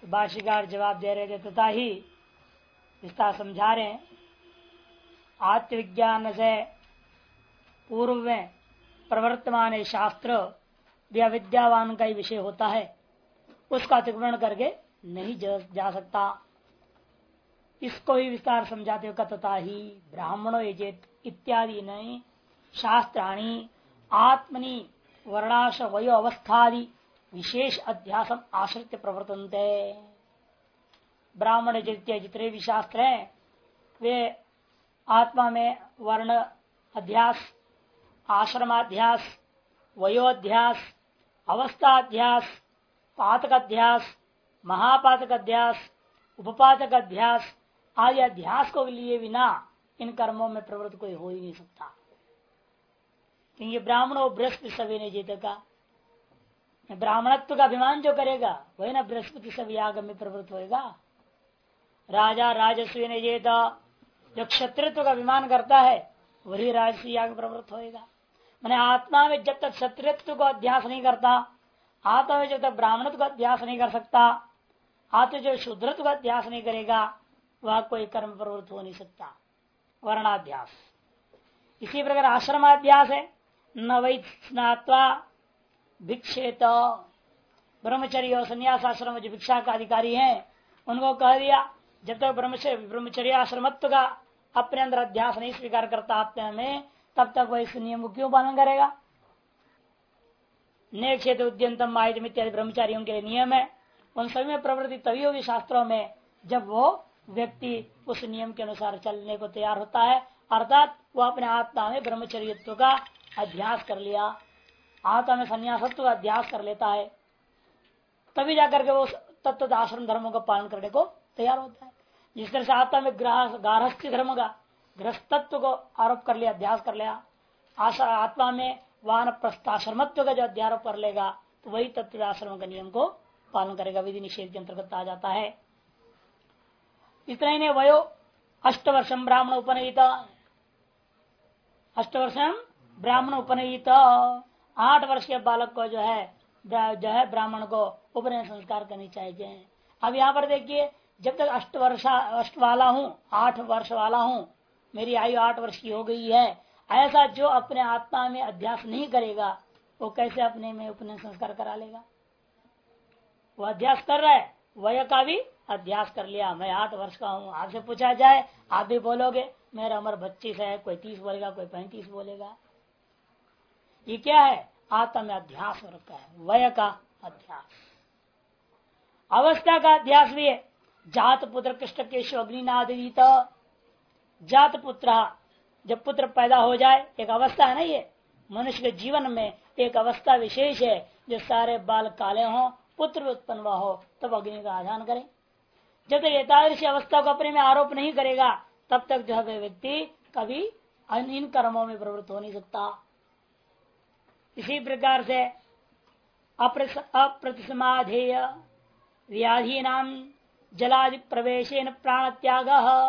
भाष्यकार जवाब दे रहे थे तथा ही विस्तार समझा रहे हैं। आत्मविज्ञान से पूर्व में प्रवर्तमान शास्त्र या विद्यावान का ही विषय होता है, उसका अतिक्रमण करके नहीं जा सकता। इसको ही विस्तार समझाते हुए कथता ही ब्राह्मणो यजेत इत्यादि नहीं शास्त्राणी आत्मनि वर्णाश वयो अवस्थादि विशेष अध्यासम आश्रित प्रवर्तन्ते। ब्राह्मण जितने भी शास्त्र हैं वे आत्मा में वर्ण अध्यास, आश्रमाध्यास, वयोध्यास, अवस्थाध्यास, पातक अध्यास, महापातक अध्यास, उपपातक अध्यास आदि अध्यास को लिए बिना इन कर्मों में प्रवृत्त कोई हो ही नहीं सकता। क्योंकि ब्राह्मण और बृहस्पति सभी ने जीते का ब्राह्मणत्व का अभिमान जो करेगा वही ना बृहस्पति सभी याग में प्रवृत्त होएगा। राजा राजस्वी ने जेता जो क्षत्रित्व का अभिमान करता है वही राजस्वी याग में प्रवृत्त होएगा। मैंने आत्मा में जब तक क्षत्रित्व को अध्यास नहीं करता, आत्मा में जब तक ब्राह्मणत्व को अध्यास नहीं कर सकता, आत्मा जो शूद्रत्व का अध्यास नहीं करेगा वह कोई कर्म प्रवृत्त हो नहीं सकता। वर्णाध्यास इसी प्रकार आश्रमाध्यास है। न वै स्नात्वा भिक्षेत ब्रह्मचर्य और संन्यास आश्रम जो भिक्षा का अधिकारी हैं उनको कह दिया जब तक ब्रह्मचर्य आश्रमत्व का अपने अंदर अध्यास नहीं स्वीकार करता आत्मा में, तब तक वह इस नियम को क्यों पालन करेगा। ने क्षेत्र उद्यंतम आयुधम इत्यादि ब्रह्मचारियों के नियम है, उन सभी में प्रवृत्ति तभी होगी शास्त्रों में जब वो व्यक्ति उस नियम के अनुसार चलने को तैयार होता है, अर्थात वो अपने आत्मा में ब्रह्मचर्यत्व का अध्यास कर लिया, आत्मा में संन्यासत्व का अध्यास कर लेता है, तभी जाकर के वो तत्व आश्रम धर्मों का पालन करने को तैयार होता है। जिस तरह से आत्मा में गारहस्थ्य धर्म का गृहस्थत्व को आरोप कर लिया, अध्यास कर लिया, आत्मा में वानप्रस्थाश्रमत्व का जो अध्यारोप कर लेगा तो वही तत्व आश्रम का नियम को पालन करेगा, विधि निषेध के अंतर्गत आ जाता है। इतना ही नहीं, वयो 8 वर्षम ब्राह्मण उपनयित, 8 वर्षम ब्राह्मण उपनयित 8 वर्ष के बालक को जो है ब्राह्मण को उपनयन संस्कार करनी चाहिए। अब यहाँ पर देखिए, जब तक 8 वाला हूँ, 8 वर्ष वाला हूँ, मेरी आयु 8 वर्ष की हो गई है, ऐसा जो अपने आत्मा में अध्यास नहीं करेगा वो कैसे अपने में उपनयन संस्कार करा लेगा। वो अध्यास कर रहा है, वय का भी अध्यास कर लिया, मैं 8 वर्ष का हूँ। आपसे पूछा जाए आप भी बोलोगे मेरा उम्र 25 है, कोई 30 बोलेगा, कोई 35 बोलेगा। ये क्या है? आत्मा में अध्यास हो रखा है, वय का अध्यास। अवस्था का अध्यास भी है। जात पुत्र कृष्ण केशव अग्निनादीत, जात पुत्र जब पुत्र पैदा हो जाए, एक अवस्था है ना, ये मनुष्य के जीवन में एक अवस्था विशेष है, जो सारे बाल काले हों, पुत्र उत्पन्न हुआ हो तब अग्नि का आधान करें। जब तक एकादशी अवस्था को अपने में आरोप नहीं करेगा तब तक जो है व्यक्ति कभी इन कर्मों में प्रवृत्त हो नहीं सकता। इसी प्रकार से अप्रतिसमाधेय व्याधि नाम जलादि प्रवेशेन प्राण त्याग,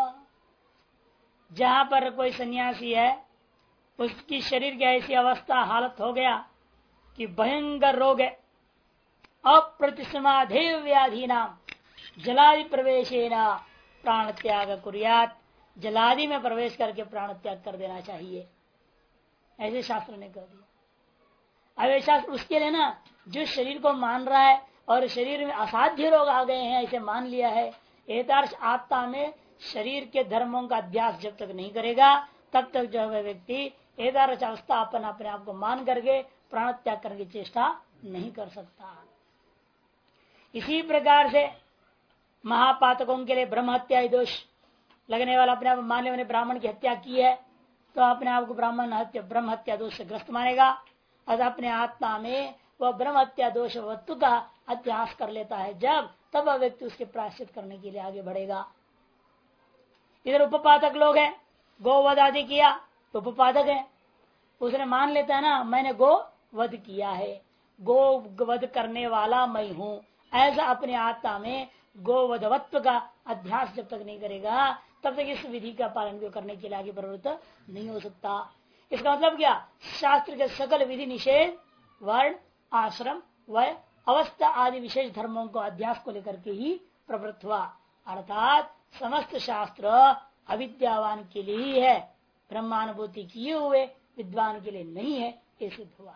जहां पर कोई सन्यासी है उसकी शरीर की ऐसी अवस्था हालत हो गया कि भयंकर रोग है, अप्रतिसमाधेय व्याधि नाम जलादि प्रवेशेन प्राण त्याग कुर्यात, जलादि में प्रवेश करके प्राण त्याग कर देना चाहिए, ऐसे शास्त्र ने कह दिया। अब ये शास्त्र उसके लिए ना जो शरीर को मान रहा है और शरीर में असाध्य रोग आ गए हैं ऐसे मान लिया है, एतार्श आत्मा में शरीर के धर्मों का अभ्यास जब तक नहीं करेगा तब तक जो है व्यक्ति एतार्श अवस्था अपने आप को मान करके प्राण त्याग करने की चेष्टा नहीं कर सकता। इसी प्रकार से महापातकों के लिए ब्रह्म हत्या दोष लगने वाला अपने आप मान ले ब्राह्मण की हत्या की है तो अपने आप को ब्रह्म हत्या दोष से ग्रस्त मानेगा, और अपने आत्मा में वह ब्रह्म हत्या दोष वस्तु का अध्यास कर लेता है जब, तब वह व्यक्ति उसके प्रायश्चित करने के लिए आगे बढ़ेगा। इधर उपपादक लोग हैं, गोवध आदि किया तो उपपादक है, उसने मान लेता है ना मैंने गो वध किया है, गो वध करने वाला मैं हूं, ऐसा अपने आत्मा में गोवधवत्व का अध्यास जब तक नहीं करेगा तब तक इस विधि का पालन भी करने के लिए आगे प्रवृत्त नहीं हो सकता। इसका मतलब क्या? शास्त्र के सकल विधि निषेध, वर्ण, आश्रम, वय अवस्था आदि विशेष धर्मों को अध्यास को लेकर के ही प्रवृत्त हुआ। अर्थात समस्त शास्त्र अविद्यावान के लिए ही है, ब्रह्मानुभूति किए हुए विद्वान के लिए नहीं है, ये सिद्ध हुआ।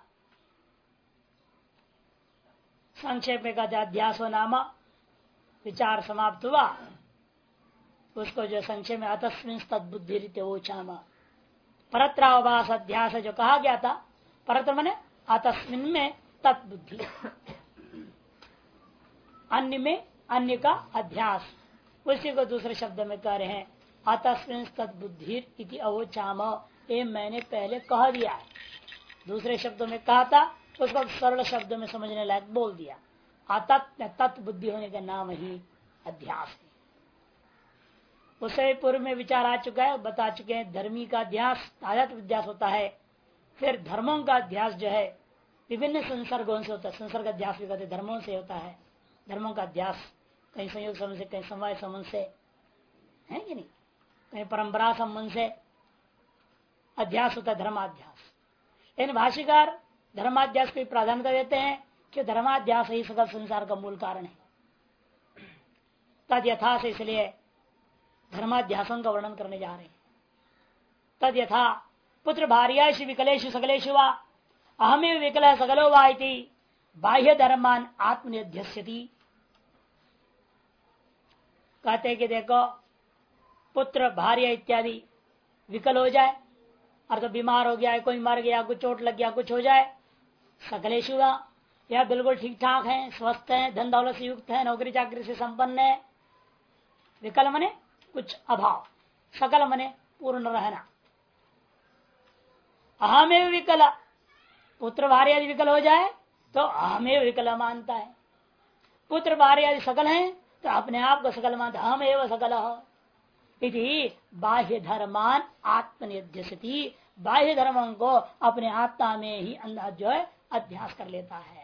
संक्षेप में कहते अध्यासो नाम विचार समाप्त हुआ। उसको जो संक्षेप में अतस्मिन् तद्बुद्धि ओछाम परत्रावास अध्यास जो कहा गया था, परत्र मने अतस्मिन् में तत्बुद्धि, अन्य में अन्य का अध्यास, उसी को दूसरे शब्द में कह रहे हैं अतस्मिन् तद्बुद्धि इति अवोचाम। ये मैंने पहले कह दिया है, दूसरे शब्दों में कहा था, उसको सरल शब्द में समझने लायक बोल दिया। तत्बुद्धि होने का नाम ही अध्यास है। उसे पूर्व में विचार आ चुका है, बता चुके हैं। धर्मी का अध्यास तादात्म्य अध्यास होता है, फिर धर्मों का अध्यास जो है विभिन्न संसर्गों से होता है। संसर्ग अध्यास भी कहते धर्मों से होता है। धर्मों का अध्यास कहीं संयोग संबंध से, कहीं समवाय संबंध से, है कि नहीं, कहीं परंपरा संबंध से अध्यास होता है धर्माध्यास। इन भाष्यकार धर्माध्यास को प्राधान्यता देते हैं कि धर्माध्यास ही सकल संसार का मूल कारण है। तद यथा से इसलिए धर्माध्यासों का वर्णन करने जा रहे हैं। तद यथा पुत्र भार्याशु विकलेशु सकलेशु वा अहमेव विकल सकलो वा इति बाह्य धर्मान आत्मनिध्यस्यति। कहते कि देखो पुत्र भार्य इत्यादि विकल हो जाए, अर्थात बीमार हो गया है, कोई मर गया, कुछ चोट लग गया, कुछ हो जाए, सकलेशु वा या बिल्कुल ठीक ठाक है, स्वस्थ है, धन दौलत से युक्त है, नौकरी चाकरी से संपन्न है। विकल मने कुछ अभाव, सकल मने पूर्ण रहना। अहमेव विकल, पुत्र भार्य आदि विकल हो जाए तो अहमेव विकल मानता है। पुत्र भार्य आदि सकल है तो अपने आप को सकल मानता, अहमेव सकल इति बाह्य धर्मान आत्मनिध्यसति। बाह्य धर्मों को अपने आत्मा में ही अंदर जो है अध्यास कर लेता है।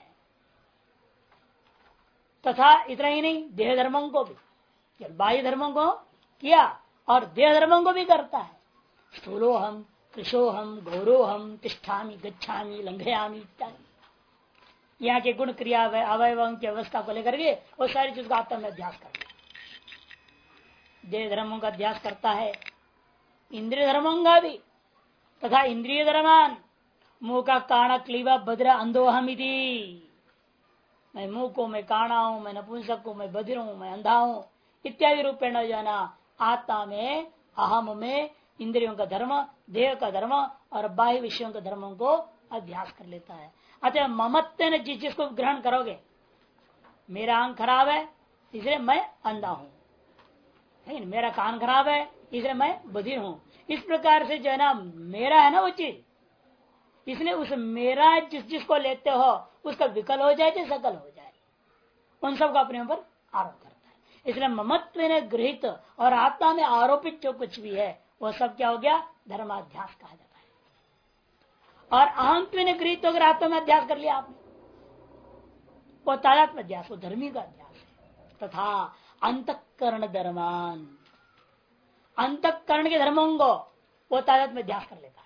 तथा इतना ही नहीं, देह धर्मों को भी, बाह्य धर्मों को किया और देह धर्मों को भी करता है। स्थूलोहम, कृशोहम, गौरोहम, तिष्ठामी, गच्छामी, लंघयामी इत्यादि यहाँ के गुण क्रिया अवयवों की अवस्था को लेकर के वो सारी चीज का आत्मा में अध्यास करता है। देह धर्मों का अध्यास करता है, इंद्रिय धर्मों का भी। तथा इंद्रिय धर्मान मुंह का काणा क्लीबा भद्र अंधोहम इति, मैं मुंह को मैं काणा हूं, मैं नपुंसक हूं, मैं बधिर हूं, मैं अंधा हूं इत्यादि रूपेण जो है ना आत्मा में अहम में इंद्रियों का धर्म, देह का धर्म और बाह्य विषयों के धर्मों को अध्यास कर लेता है। अतः ममत्व ने जिस चीज को ग्रहण करोगे, मेरा आंख खराब है इसलिए मैं अंधा हूं, मेरा कान खराब है इसलिए मैं बधिर हूं, इस प्रकार से जो है ना मेरा है ना वो चीज, इसलिए उस मेरा जिस चीज को लेते हो उसका विकल हो जाए चाहे सकल हो जाए, उन सबको अपने ऊपर आरोप करता है। इसलिए ममत्व ने गृहित और आत्मा में आरोपित जो कुछ भी है वो सब क्या हो गया, धर्माध्यास कहा जाता है। और अहंत्व ने गृहित होकर आत्मा में अध्यास कर लिया आपने, वो तादात्म्य अध्यास, वो धर्मी का अध्यास है। तथा अंतःकरण धर्मान, अंतःकरण के धर्मों को वो तादात्म्य अध्यास कर लेता है।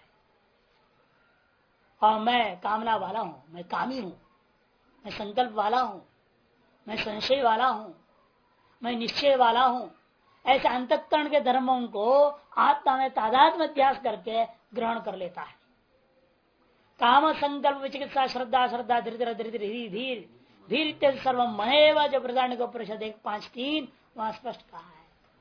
और मैं कामना वाला हूं, मैं कामी हूं, मैं संकल्प वाला हूं, मैं संशय वाला हूं, मैं निश्चय वाला हूं, ऐसे अंतःकरण के धर्मों को आत्मा में तादात्म्य अध्यास करके ग्रहण कर लेता है। काम संकल्प विचिकित्सा श्रद्धा श्रद्धा धीरे धीरे धीर धीर इत्यादि सर्व महेव जो प्रधान को परिषद 1:5:3 वहां स्पष्ट कहा है।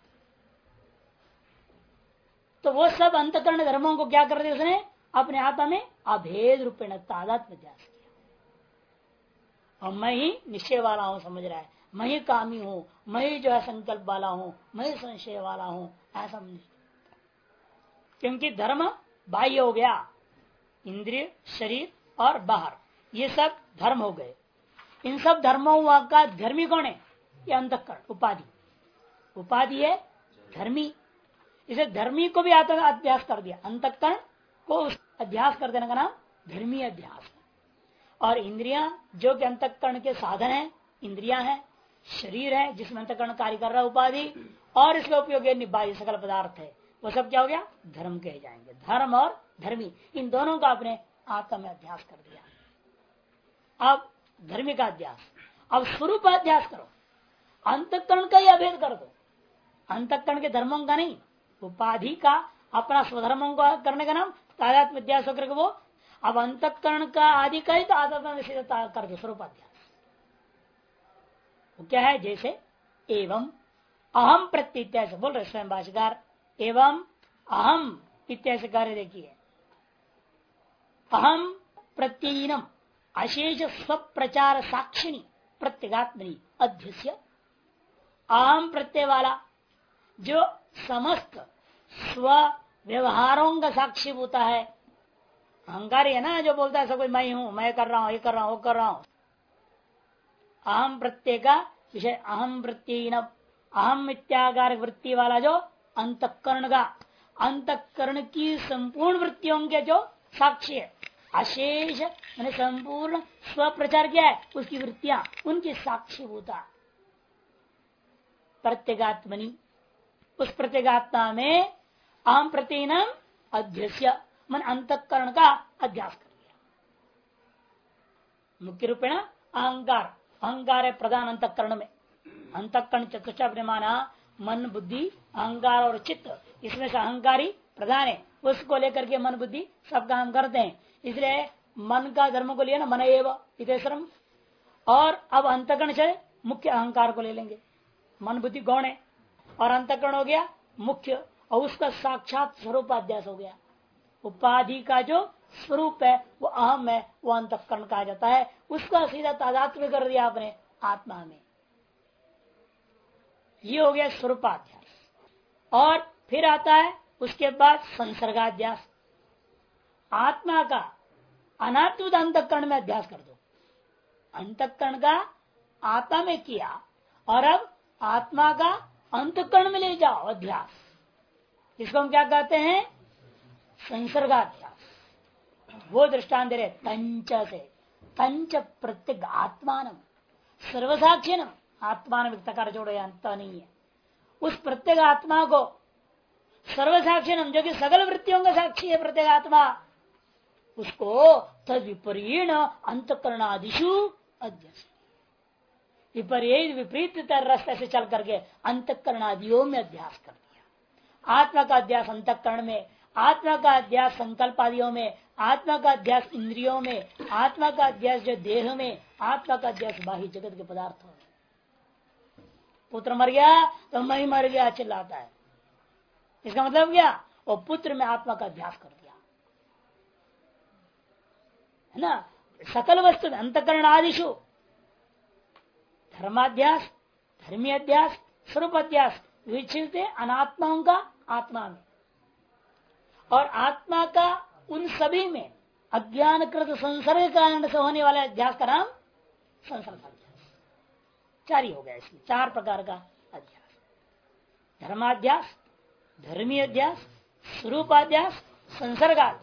तो वो सब अंतःकरण धर्मों को क्या कर दिया उसने, अपने आत्मा में अभेद रूपेण तादात्म्य अध्यास किया। और मैं ही निश्चय वाला हूं समझ रहा है, मैं ही कामी हूं, मैं ही जो है संकल्प वाला हूं, मैं ही संशय वाला हूं, ऐसा क्योंकि धर्म बाह्य हो गया, इंद्रिय शरीर और बाहर ये सब धर्म हो गए। इन सब धर्मों का धर्मी कौन है, ये अंतःकरण उपाधि, उपाधि है धर्मी। इसे धर्मी को भी आत्मा अध्यास कर दिया, अंतःकरण को अध्यास कर देने का नाम धर्मी अध्यास है। और इंद्रियां जो कि अंतःकरण के साधन है, इंद्रियां हैं, शरीर है जिसमें अंतःकरण कार्य कर रहा है उपाधि, और इसका उपयोग बाह्य सकल पदार्थ है, वो सब क्या हो गया, धर्म कहे जाएंगे। धर्म और धर्मी इन दोनों का अपने आत्मा में अध्यास कर दिया। अब धर्मी का अध्यास, अब स्वरूपाध्यास करो, अंतःकरण का ही अभेद कर दो, अंतःकरण के धर्मों का नहीं, उपाधि का अपना स्वधर्मों का करने का नाम तादात्म्य अध्यास होकर वो। अब अंतःकरण का आदि का ही तो आत्मा कर दो स्वरूपाध्यास। वो क्या है? जैसे एवं अहम प्रत्यय से बोल रहे स्वयं भाष्यकार, एवं अहम इत्यादि कार्य देखिए, अहम प्रत्ययिनम अशेष स्वप्रचार साक्षिणी प्रत्यगात्मनि अध्यस्य। अहम प्रत्यय वाला जो समस्त स्व व्यवहारों का साक्षी होता है, अहंकारी है ना, जो बोलता है सब कुछ मैं हूं, मैं कर रहा हूं, ये कर रहा हूं, वो कर रहा हूं। अहम प्रत्यय का विषय अहम प्रत्ययिनम, अहम इत्याकार वृत्ति वाला जो अंतःकरण का, अंतःकरण की संपूर्ण वृत्तियों के जो साक्षी है, अशेष मैंने संपूर्ण स्व प्रचार किया है उसकी वृत्तियां, उनकी साक्षी होता प्रत्यगात्मनि, उस प्रत्यगात्मा में अहम प्रत्ययनम अध्यस्य मन अंतःकरण का अध्यास कर दिया। मुख्य रूपेण अहंकार, अहंकार है प्रधान अंतःकरण में। अंतःकरण चतुष्टय माना मन बुद्धि अहंकार और चित्त, इसमें से अहंकारी प्रधान है, उसको लेकर के मन बुद्धि सब काम करते हैं। इसलिए मन का धर्म को लिया ना, मन एव इतेश्वरम, और अब अंतःकरण से मुख्य अहंकार को ले लेंगे, मन बुद्धि गौण है और अंतःकरण हो गया मुख्य, और उसका साक्षात स्वरूप अध्यास हो गया। उपाधि का जो स्वरूप है वो अहम है, वो अंतःकरण कहा जाता है, उसका सीधा तादात्म्य कर दिया आपने आत्मा में, ये हो गया स्वरूपाध्यास। और फिर आता है उसके बाद संसर्गाध्यास। आत्मा का अनात्म अंतःकरण में अध्यास कर दो, अंतःकरण का आत्मा में किया और अब आत्मा का अंतःकरण में ले जाओ अध्यास, इसको हम क्या कहते हैं? संसर्गाध्यास। वो दृष्टांत दे रहे तंच से, तंच प्रत्येक आत्मान सर्वसाक्षिण, आत्मान वित्तकार जोड़ो अंत नहीं है, उस प्रत्येक आत्मा को सर्वसाक्षिणम जो कि सकल वृत्तियों का साक्षी है प्रत्येक आत्मा, उसको तद विपरीण अंतःकरणादिषु अध्यस, विपरीत विपरीत रास्ते से चल करके अंतःकरणादियों में अध्यास कर दिया। आत्मा का अध्यास अंतःकरण में, आत्मा का अध्यास संकल्प आदियों में, आत्मा का अध्यास इंद्रियों में, आत्मा का अध्यास जो देह में, आत्मा का अध्यास बाह्य जगत के पदार्थों में। पुत्र मर गया तो मैं ही मर गया चिल्लाता है, इसका मतलब क्या? वो पुत्र में आत्मा का अध्यास कर दिया है ना। सकल वस्तु में अंतःकरण आदिशु धर्माध्यास, धर्मी अध्यास, स्वरूप अध्यास विचित अनात्माओं का आत्मा में, और आत्मा का उन सभी में अज्ञानकृत संसर्ग कारण से होने वाले अध्यास का नाम संसर्ग अध्यास। चार ही हो गया, इसमें चार प्रकार का अध्यास: धर्माध्यास, धर्मी अध्यास, स्वरूपाध्यास, संसर्गाध्यास।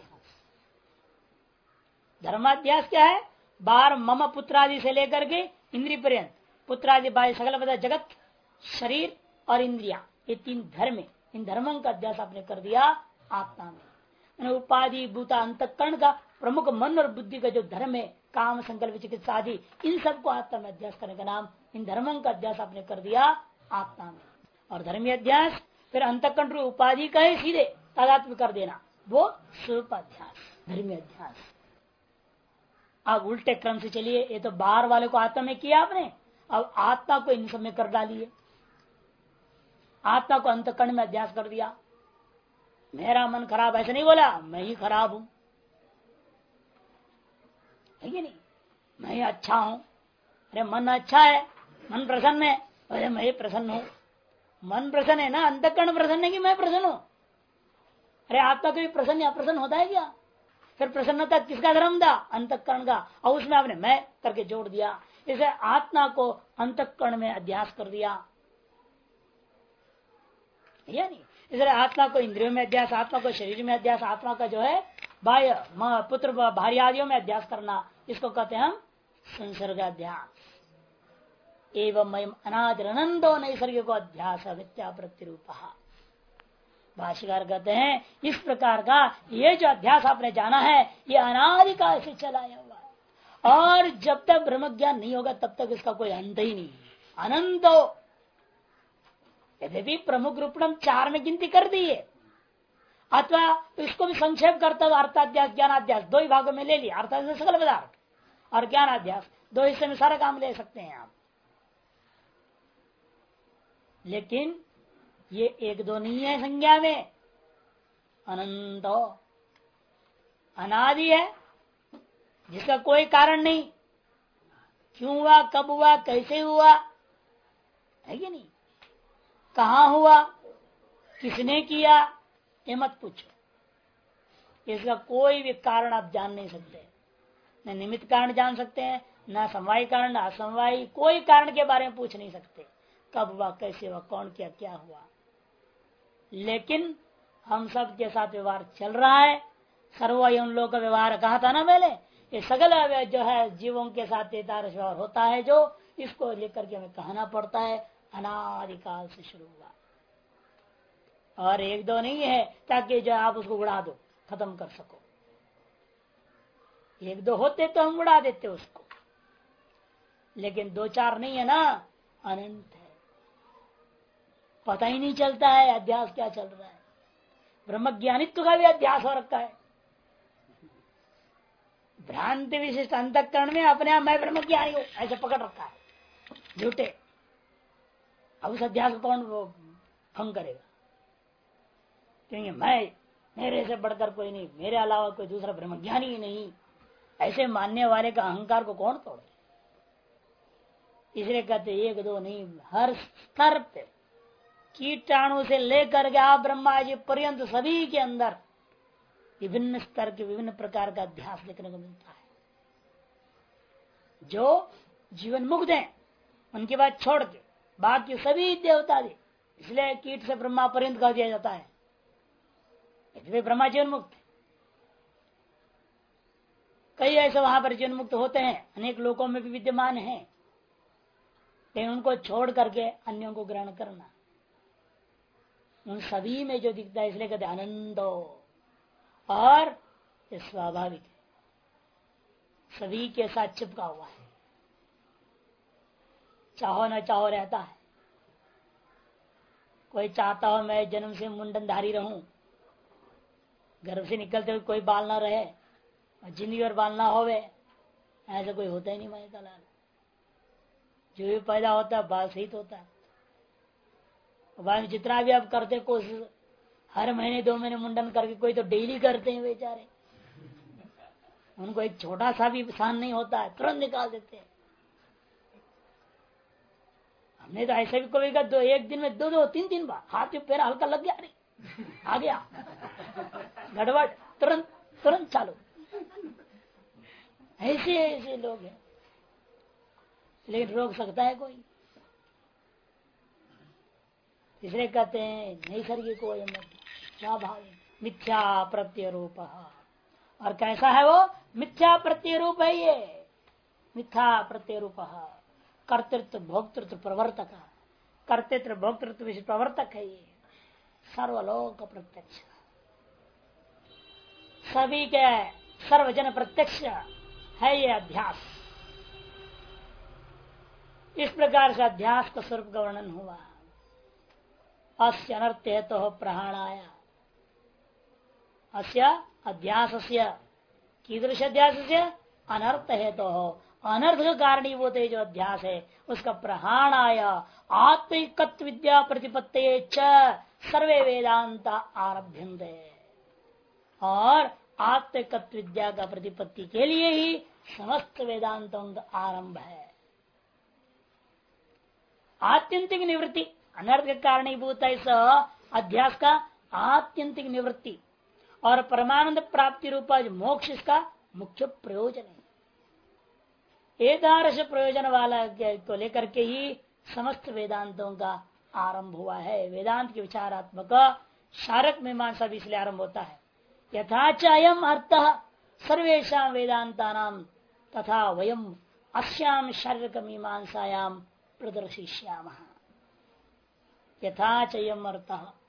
धर्माध्यास क्या है? बार मम पुत्रादि से लेकर के इंद्रिय पर्यंत, पुत्रादि बाह्य सकल पदार्थ जगत, शरीर और इंद्रिया, ये तीन धर्म है, इन धर्मों का अध्यास आपने कर दिया आत्मा में। उपाधि भूता अंतःकरण का प्रमुख मन और बुद्धि का जो धर्म है, काम संकल्प चिकित्सा आदि, इन सबको आत्मा में अध्यास करने का नाम, इन धर्मों का अध्यास आपने कर दिया आत्मा में। और धर्मी अध्यास फिर अंतःकरण उपाधि का ही सीधे तादात्म्य कर देना, वो स्वरूपाध्यास, धर्मी अध्यास। अब उल्टे क्रम से चलिए, ये तो बाहर वाले को आत्मा में किया आपने, अब आत्मा को इन सब में कर डालिए, आत्मा को अंतःकरण में अध्यास कर दिया। मेरा मन खराब, ऐसे नहीं बोला मैं ही खराब हूं, है कि नहीं? मैं ही अच्छा हूं, अरे मन अच्छा है, मन प्रसन्न है, अरे मैं ही प्रसन्न हूं। मन प्रसन्न है ना, अंतःकरण प्रसन्न है कि मैं प्रसन्न हूं? अरे आत्मा को भी प्रसन्न या अप्रसन्न होता है क्या? फिर प्रसन्नता किसका धर्म था? अंतःकरण का, और उसमें आपने मैं करके जोड़ दिया, इसे आत्मा को अंतःकरण में अध्यास कर दिया, या नहीं? इसलिए आत्मा को इंद्रियों में अध्यास, आत्मा को शरीर में अध्यास, आत्मा का जो है बाह्य पुत्र भार्य आदियों में अध्यास करना, इसको कहते हैं हम संसर्गाध्यास। एवं मयम अनादिरनंदो नैसर्गिक अध्यास मिथ्या प्रतिरूप। भाष्यकार कहते हैं इस प्रकार का ये जो अध्यास आपने जाना है, ये अनादिकाल से चलाया हुआ है, और जब तक ब्रह्म ज्ञान नहीं होगा तब तक इसका कोई अंत ही नहीं, अनंत हो। यद्यपि प्रमुख रूपण 4 में गिनती कर दी है, अथवा इसको भी संक्षेप करता हुआ अर्थाध्यास ज्ञानाध्यास 2 ही भागों में ले लिया। अर्थाध्यास सकल पदार्थ और ज्ञानाध्यास 2 हिस्से में सारा काम ले सकते हैं आप। लेकिन ये 1-2 नहीं है, संज्ञा में अनंत अनादि है, जिसका कोई कारण नहीं, क्यों हुआ, कब हुआ, कैसे हुआ, है कि नहीं, कहां हुआ, किसने किया, ये मत पूछो। इसका कोई भी कारण आप जान नहीं सकते, न निमित्त कारण जान सकते हैं, न समवाय कारण, न असमवाय, कोई कारण के बारे में पूछ नहीं सकते, कब हुआ, कैसे हुआ, कौन किया, क्या हुआ। लेकिन हम सब के साथ व्यवहार चल रहा है, सर्व उन लोगों का व्यवहार कहा था ना पहले, ये सगल जो है जीवों के साथ व्यवहार होता है, जो इसको लेकर के हमें कहना पड़ता है अनादिकाल से शुरू हुआ। और 1-2 नहीं है ताकि जो आप उसको उड़ा दो, खत्म कर सको। 1-2 होते तो हम उड़ा देते उसको, लेकिन 2-4 नहीं है ना, अनंत है। पता ही नहीं चलता है अध्यास क्या चल रहा है। ब्रह्म ज्ञानित्व का भी अध्यास हो रखा है। भ्रांति विशिष्ट अंतःकरण में अपने आप मैं ब्रह्म ज्ञानी हूं ऐसे पकड़ रखा है, झूठे। अब उस अध्यास को कौन भंग करेगा? क्योंकि मेरे से बढ़कर कोई नहीं, मेरे अलावा कोई दूसरा ब्रह्म ज्ञानी ही नहीं, ऐसे मानने वाले का अहंकार को कौन तोड़े? इसलिए कहते 1-2 नहीं, हर स्तर पे कीटाणु से लेकर के आप ब्रह्मा जी पर्यंत सभी के अंदर विभिन्न स्तर के विभिन्न प्रकार का अध्यास देखने को मिलता है। जो जीवन मुक्त हैं उनके बाद छोड़ के बाकी सभी देवता भी, इसलिए कीट से ब्रह्मा पर्यंत कह दिया जाता है, वे ब्रह्मा जीवन मुक्त। कई ऐसे वहां पर जीवन मुक्त होते हैं, अनेक लोकों में भी विद्यमान है, लेकिन उनको छोड़ करके अन्यों को ग्रहण करना, उन सभी में जो दिखता है, इसलिए कहते आनंदो। और ये स्वाभाविक है, सभी के साथ चिपका हुआ है, चाहो न चाहो रहता है। कोई चाहता हो मैं जन्म से मुंडनधारी रहूं, गर्भ से निकलते हुए कोई बाल ना रहे, जिंदगी और बाल ना होवे, ऐसा कोई होता ही नहीं। माया का लाल जो भी पैदा होता है बाल सहित होता है। बाल जितना भी आप करते कोशिश, हर महीने 2 महीने मुंडन करके, कोई तो डेली करते हैं बेचारे, उनको एक छोटा सा भी सहन नहीं होता है, तुरंत निकाल देते हैं। हमने तो ऐसा भी कोई का एक दिन में 2-2, 3-3 बार हाथ में पैर हल्का लग गया, अरे आ गया गड़बड़, तुरंत तुरंत चालू। ऐसे ऐसे लोग हैं, लेकिन रोक सकता है कोई? इसलिए कहते हैं नैसर्गिक को स्वाभाविक मिथ्या प्रत्यय रूप। और कैसा है वो? मिथ्या प्रत्यय रूप है ये, मिथ्या प्रत्यय रूप, कर्तृत्व भोक्तृत्व प्रवर्तक, कर्तृत्व भोक्तृत्व विशिष्ट प्रवर्तक है ये, सर्वलोक प्रत्यक्ष, सभी के सर्वजन प्रत्यक्ष है ये अध्यास। इस प्रकार से अध्यास का स्वरूप का वर्णन हुआ। अस्य अनर्थ हेतु तो प्रहाणाय, अस्य अध्यास कीदृश अध्यास से अनर्थ हेतु हो, अनर्थ का कारणीभूत जो अध्यास है उसका प्रहाणाय आत्मिकत्व विद्या प्रतिपत्ति च सर्वे वेदांत आरभ्यन्ते, और आत्मिकत्व विद्या का प्रतिपत्ति के लिए ही समस्त वेदांतों का आरंभ है। आत्यंतिक निवृत्ति अनर्थ के कारणीभूत इस अध्यास का आत्यंतिक निवृत्ति और परमानंद प्राप्ति रूपा मोक्ष इसका मुख्य प्रयोजन है। एकादश प्रयोजन वाला को लेकर के ही समस्त वेदांतों का आरंभ हुआ है। वेदांत के विचारात्मक शारक मीमांसा भी इसलिए आरंभ होता है। यथाच अयम अर्थ सर्वेशा वेदांता नाम तथा वयम अस्याम शारीरिक मीमांसायाम प्रदर्शिष्याम। यथाच अयम अर्थ,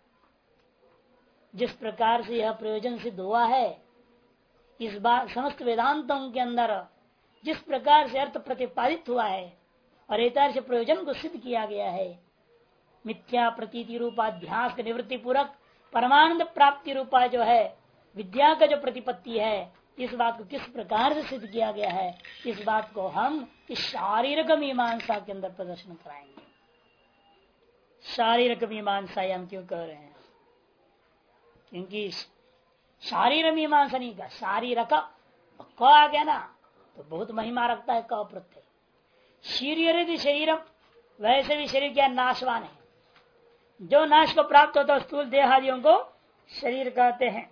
जिस प्रकार से यह प्रयोजन सिद्ध हुआ है इस बार समस्त वेदांतों के अंदर, जिस प्रकार से अर्थ प्रतिपादित हुआ है और एतादृश प्रयोजन को सिद्ध किया गया है, मिथ्या प्रतीति रूपाध्यास के निवृत्ति पूर्वक परमानंद प्राप्ति रूपा जो है विद्या का जो प्रतिपत्ति है, इस बात को किस प्रकार से सिद्ध किया गया है, इस बात को हम इस शारीरिक मीमांसा के अंदर प्रदर्शन कराएंगे। शारीरिक मीमांसा हम क्यों कह रहे हैं? क्योंकि शारीर मीमांसा नहीं का, शारीरक क आ गया ना तो बहुत महिमा रखता है क प्रत्यय। शरीर शरीरम, वैसे भी शरीर क्या नाशवान है, जो नाश को प्राप्त होता है स्थूल देहादियों को शरीर कहते हैं।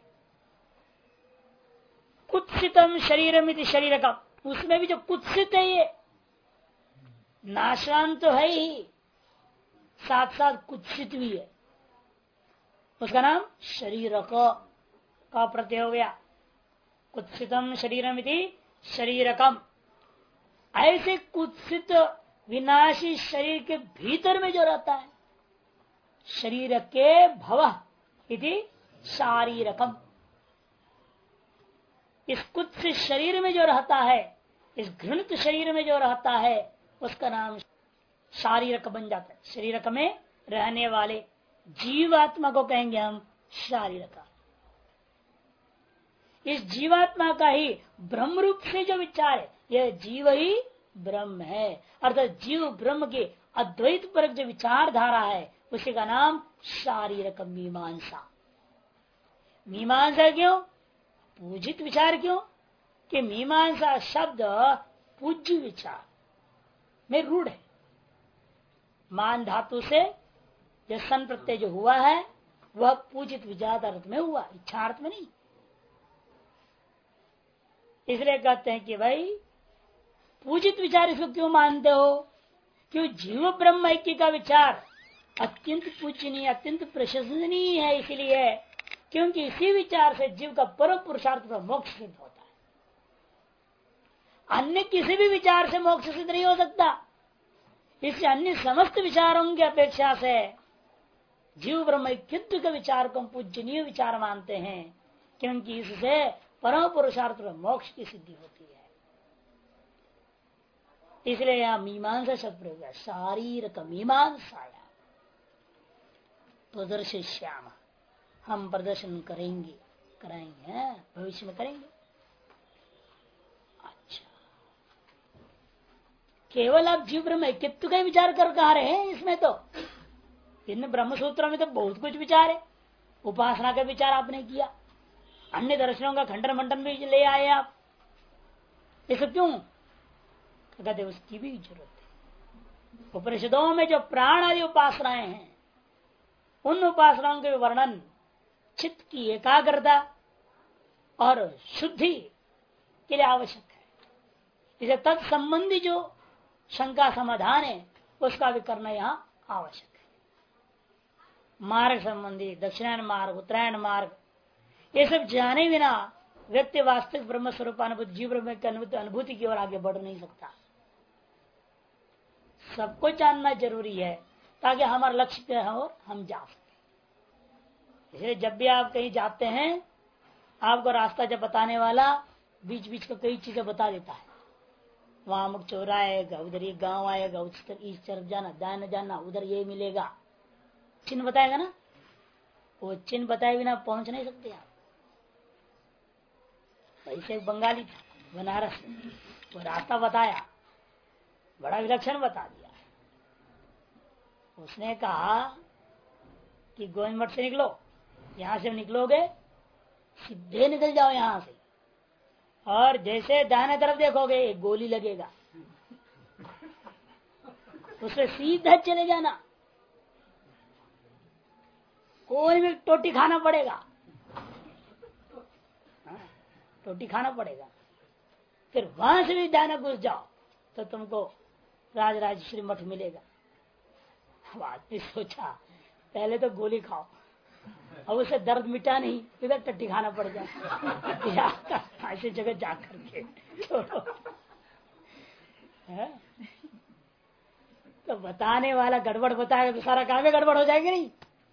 कुत्सितम शरीरमिति शरीर का, उसमें भी जो कुत्सित है ये नाशवान तो है ही, साथ साथ कुत्सित भी है, उसका नाम शरीर का प्रत्यय हो गया। कुत्सितम शरीरमिति शरीरकम, ऐसे कुत्सित विनाशी शरीर के भीतर में जो रहता है शरीर के भव इति शारीरकम, इस कुत्सित शरीर में जो रहता है, इस घृणित शरीर में जो रहता है, उसका नाम शारीरक बन जाता है। शरीरक में रहने वाले जीवात्मा को कहेंगे हम शारीरक। इस जीवात्मा का ही ब्रह्म रूप से जो विचार है, यह जीव ही ब्रह्म है, अर्थात जीव ब्रह्म के अद्वैत पर जो विचारधारा है उसी का नाम शारीरक मीमांसा। मीमांसा क्यों? पूजित विचार क्यों? कि मीमांसा शब्द पूज्य विचार में रूढ़ है। मान धातु से जो सन प्रत्यय जो हुआ है वह पूजित विचार अर्थ में हुआ, इच्छार्थ में नहीं। इसलिए कहते हैं कि भाई पूजित विचार इसको क्यों मानते हो? क्यों जीव ब्रह्म ऐक्य का विचार अत्यंत पूजनीय, अत्यंत प्रशंसनीय है, इसलिए क्योंकि इसी विचार से जीव का परम पुरुषार्थ पर मोक्ष सिद्ध होता है। अन्य किसी भी विचार से मोक्ष सिद्ध नहीं हो सकता। इससे अन्य समस्त विचारों की अपेक्षा से जीव ब्रह्म ऐक्य के विचार को हम पूजनीय विचार मानते हैं, क्योंकि इससे परम पुरुषार्थ पर मोक्ष की सिद्धि होती है। इसलिए यहाँ मीमांसा शब्द प्रयोग है, शारीरिक मीमांसाया प्रदर्शिष्याम, हम प्रदर्शन करेंगे, कराएंगे, भविष्य में करेंगे। अच्छा, केवल आप जीव ब्रह्म ऐक्यत्व का विचार कर कहा रहे हैं? इसमें तो इन ब्रह्म सूत्रों में तो बहुत कुछ विचार है। उपासना का विचार आपने किया, अन्य दर्शनों का खंडन मंडन भी ले आए आप, ये सब क्यों? कहते उसकी भी जरूरत है। उपनिषदों में जो प्राण आदि उपासनाएं हैं, उन उपासनाओं के वर्णन चित्त की एकाग्रता और शुद्धि के लिए आवश्यक है। इसे तत्संबंधी जो शंका समाधान है उसका भी करना यहाँ आवश्यक है। मार्ग संबंधी दक्षिणायन मार्ग, उत्तरायण मार्ग, ये सब जाने बिना व्यक्ति वास्तविक ब्रह्म स्वरूपानुभूति, जीव ब्रह्म की अनुभूति की ओर आगे बढ़ नहीं सकता। सबको जानना जरूरी है ताकि हमारा लक्ष्य पे और हम जा सके। इसलिए जब भी आप कहीं जाते हैं, आपको रास्ता जब बताने वाला बीच बीच का कई चीजें बता देता है। वहां अमुक चौराहा आएगा, उधर ये गांव आएगा, उस तरफ जाना, दाएं जाना, उधर ये मिलेगा, चिन्ह बताएगा ना। वो चिन्ह बताए बिना पहुंच नहीं सकते आप। ऐसे एक बंगाली था बनारस में, वो रास्ता बताया, बड़ा विलक्षण बता दिया। उसने कहा कि गोविंद मठ से निकलो, यहां से निकलोगे सीधे निकल जाओ यहां से, और जैसे दाहिने तरफ देखोगे एक गोली लगेगा, उससे सीधा चले जाना, कोई भी टोटी खाना पड़ेगा, टोटी खाना पड़ेगा। फिर वहां से भी दाना घुस जाओ तो तुमको राजराजेश्वरी मठ मिलेगा। आदमी सोचा पहले तो गोली खाओ, अब उसे दर्द मिटा नहीं, इधर टट्टी खाना पड़ जाए ऐसी जगह जा करके तो बताने वाला गड़बड़ बताएगा तो सारा काम में गड़बड़ हो जाएगी नहीं।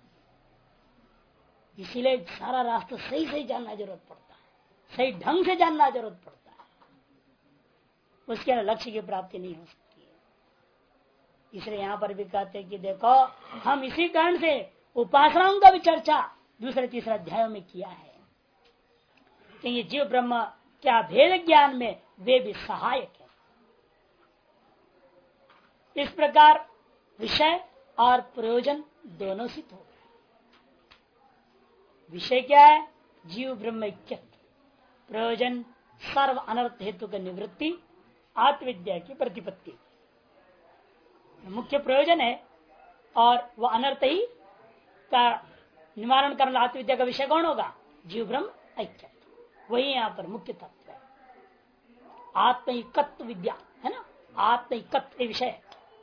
इसीलिए सारा रास्ता सही सही जानना जरूरत पड़ता है, सही ढंग से जानना जरूरत पड़ता है। उसके लक्ष्य की प्राप्ति नहीं हो सकती है। इसलिए यहां पर भी कहते हैं कि देखो हम इसी कारण से उपासनाओं का भी चर्चा दूसरे तीसरे अध्याय में किया है कि ये जीव ब्रह्म क्या भेद ज्ञान में वे भी सहायक है। इस प्रकार विषय और प्रयोजन दोनों सिद्ध हो गए। विषय क्या है? जीव ब्रह्म ऐक्यत्व, प्रयोजन सर्व अनर्थ हेतु की निवृत्ति, आत्मविद्या की प्रतिपत्ति मुख्य प्रयोजन है। और वह अनर्थ ही का निवारण करना आत्मविद्या का विषय कौन होगा? जीव ब्रह्म ऐक्यत्व, वही यहाँ पर मुख्य तत्व है। आत्मिकत्व विद्या है ना, आत्मिकत्व विषय है।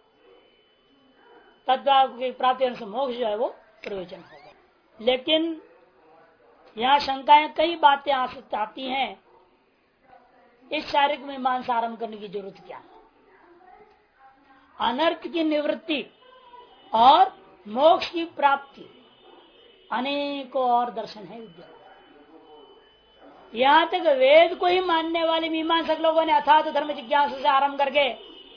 तद्वारा प्राप्ति से मोक्ष जो है वो प्रयोजन होगा। लेकिन यहाँ शंकाएं कई बातें आती हैं। इस शारीरिक मीमांसा आरंभ करने की जरूरत क्या है? अनर्थ की निवृत्ति और मोक्ष की प्राप्ति अनेकों और दर्शन है विद्या। यहां तक वेद को ही मानने वाले मीमांसक लोगों ने अथात धर्म जिज्ञासा से आरंभ करके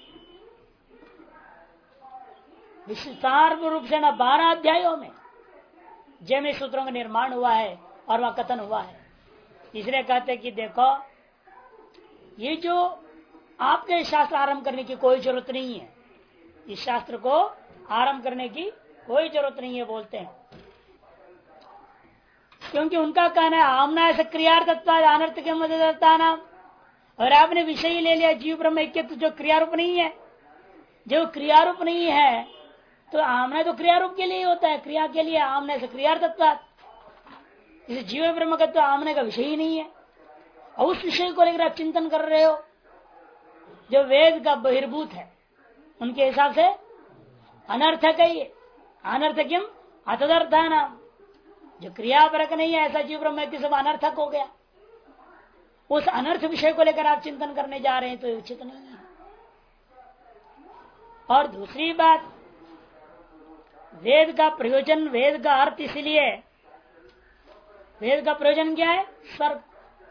विस्तार रूप से न 12 अध्यायों में जैमिनी सूत्रों का निर्माण हुआ है और वह कथन हुआ है। इसलिए कहते कि देखो ये जो आपके शास्त्र आरंभ करने की कोई जरूरत नहीं है, इस शास्त्र को आरंभ करने की कोई जरूरत नहीं है बोलते हैं, क्योंकि उनका कहना है आमना ऐसा क्रियार्थत्व अनर्थ के मददता नाम। और आपने विषय ही ले लिया जीव ब्रह्म ऐक्य, तो जो क्रियारूप नहीं है, जो क्रियारूप नहीं है तो आमना तो क्रियारूप के लिए होता है, क्रिया के लिए। आमने से क्रियार्थत्व, इसे जीव ब्रह्म का तो आमने का विषय ही नहीं है। और उस विषय को लेकर आप चिंतन कर रहे हो जो वेद का बहिर्भूत है, उनके हिसाब से अनर्थक है। ये अनर्थक्यम अतदर्था नाम, जो क्रियापरक नहीं है ऐसा जीव ब्रह्म सब अनर्थक हो गया। उस अनर्थ विषय को लेकर आप चिंतन करने जा रहे हैं तो उचित नहीं है। और दूसरी बात, वेद का प्रयोजन, वेद का अर्थ, इसलिए वेद का प्रयोजन क्या है? स्वर्ग।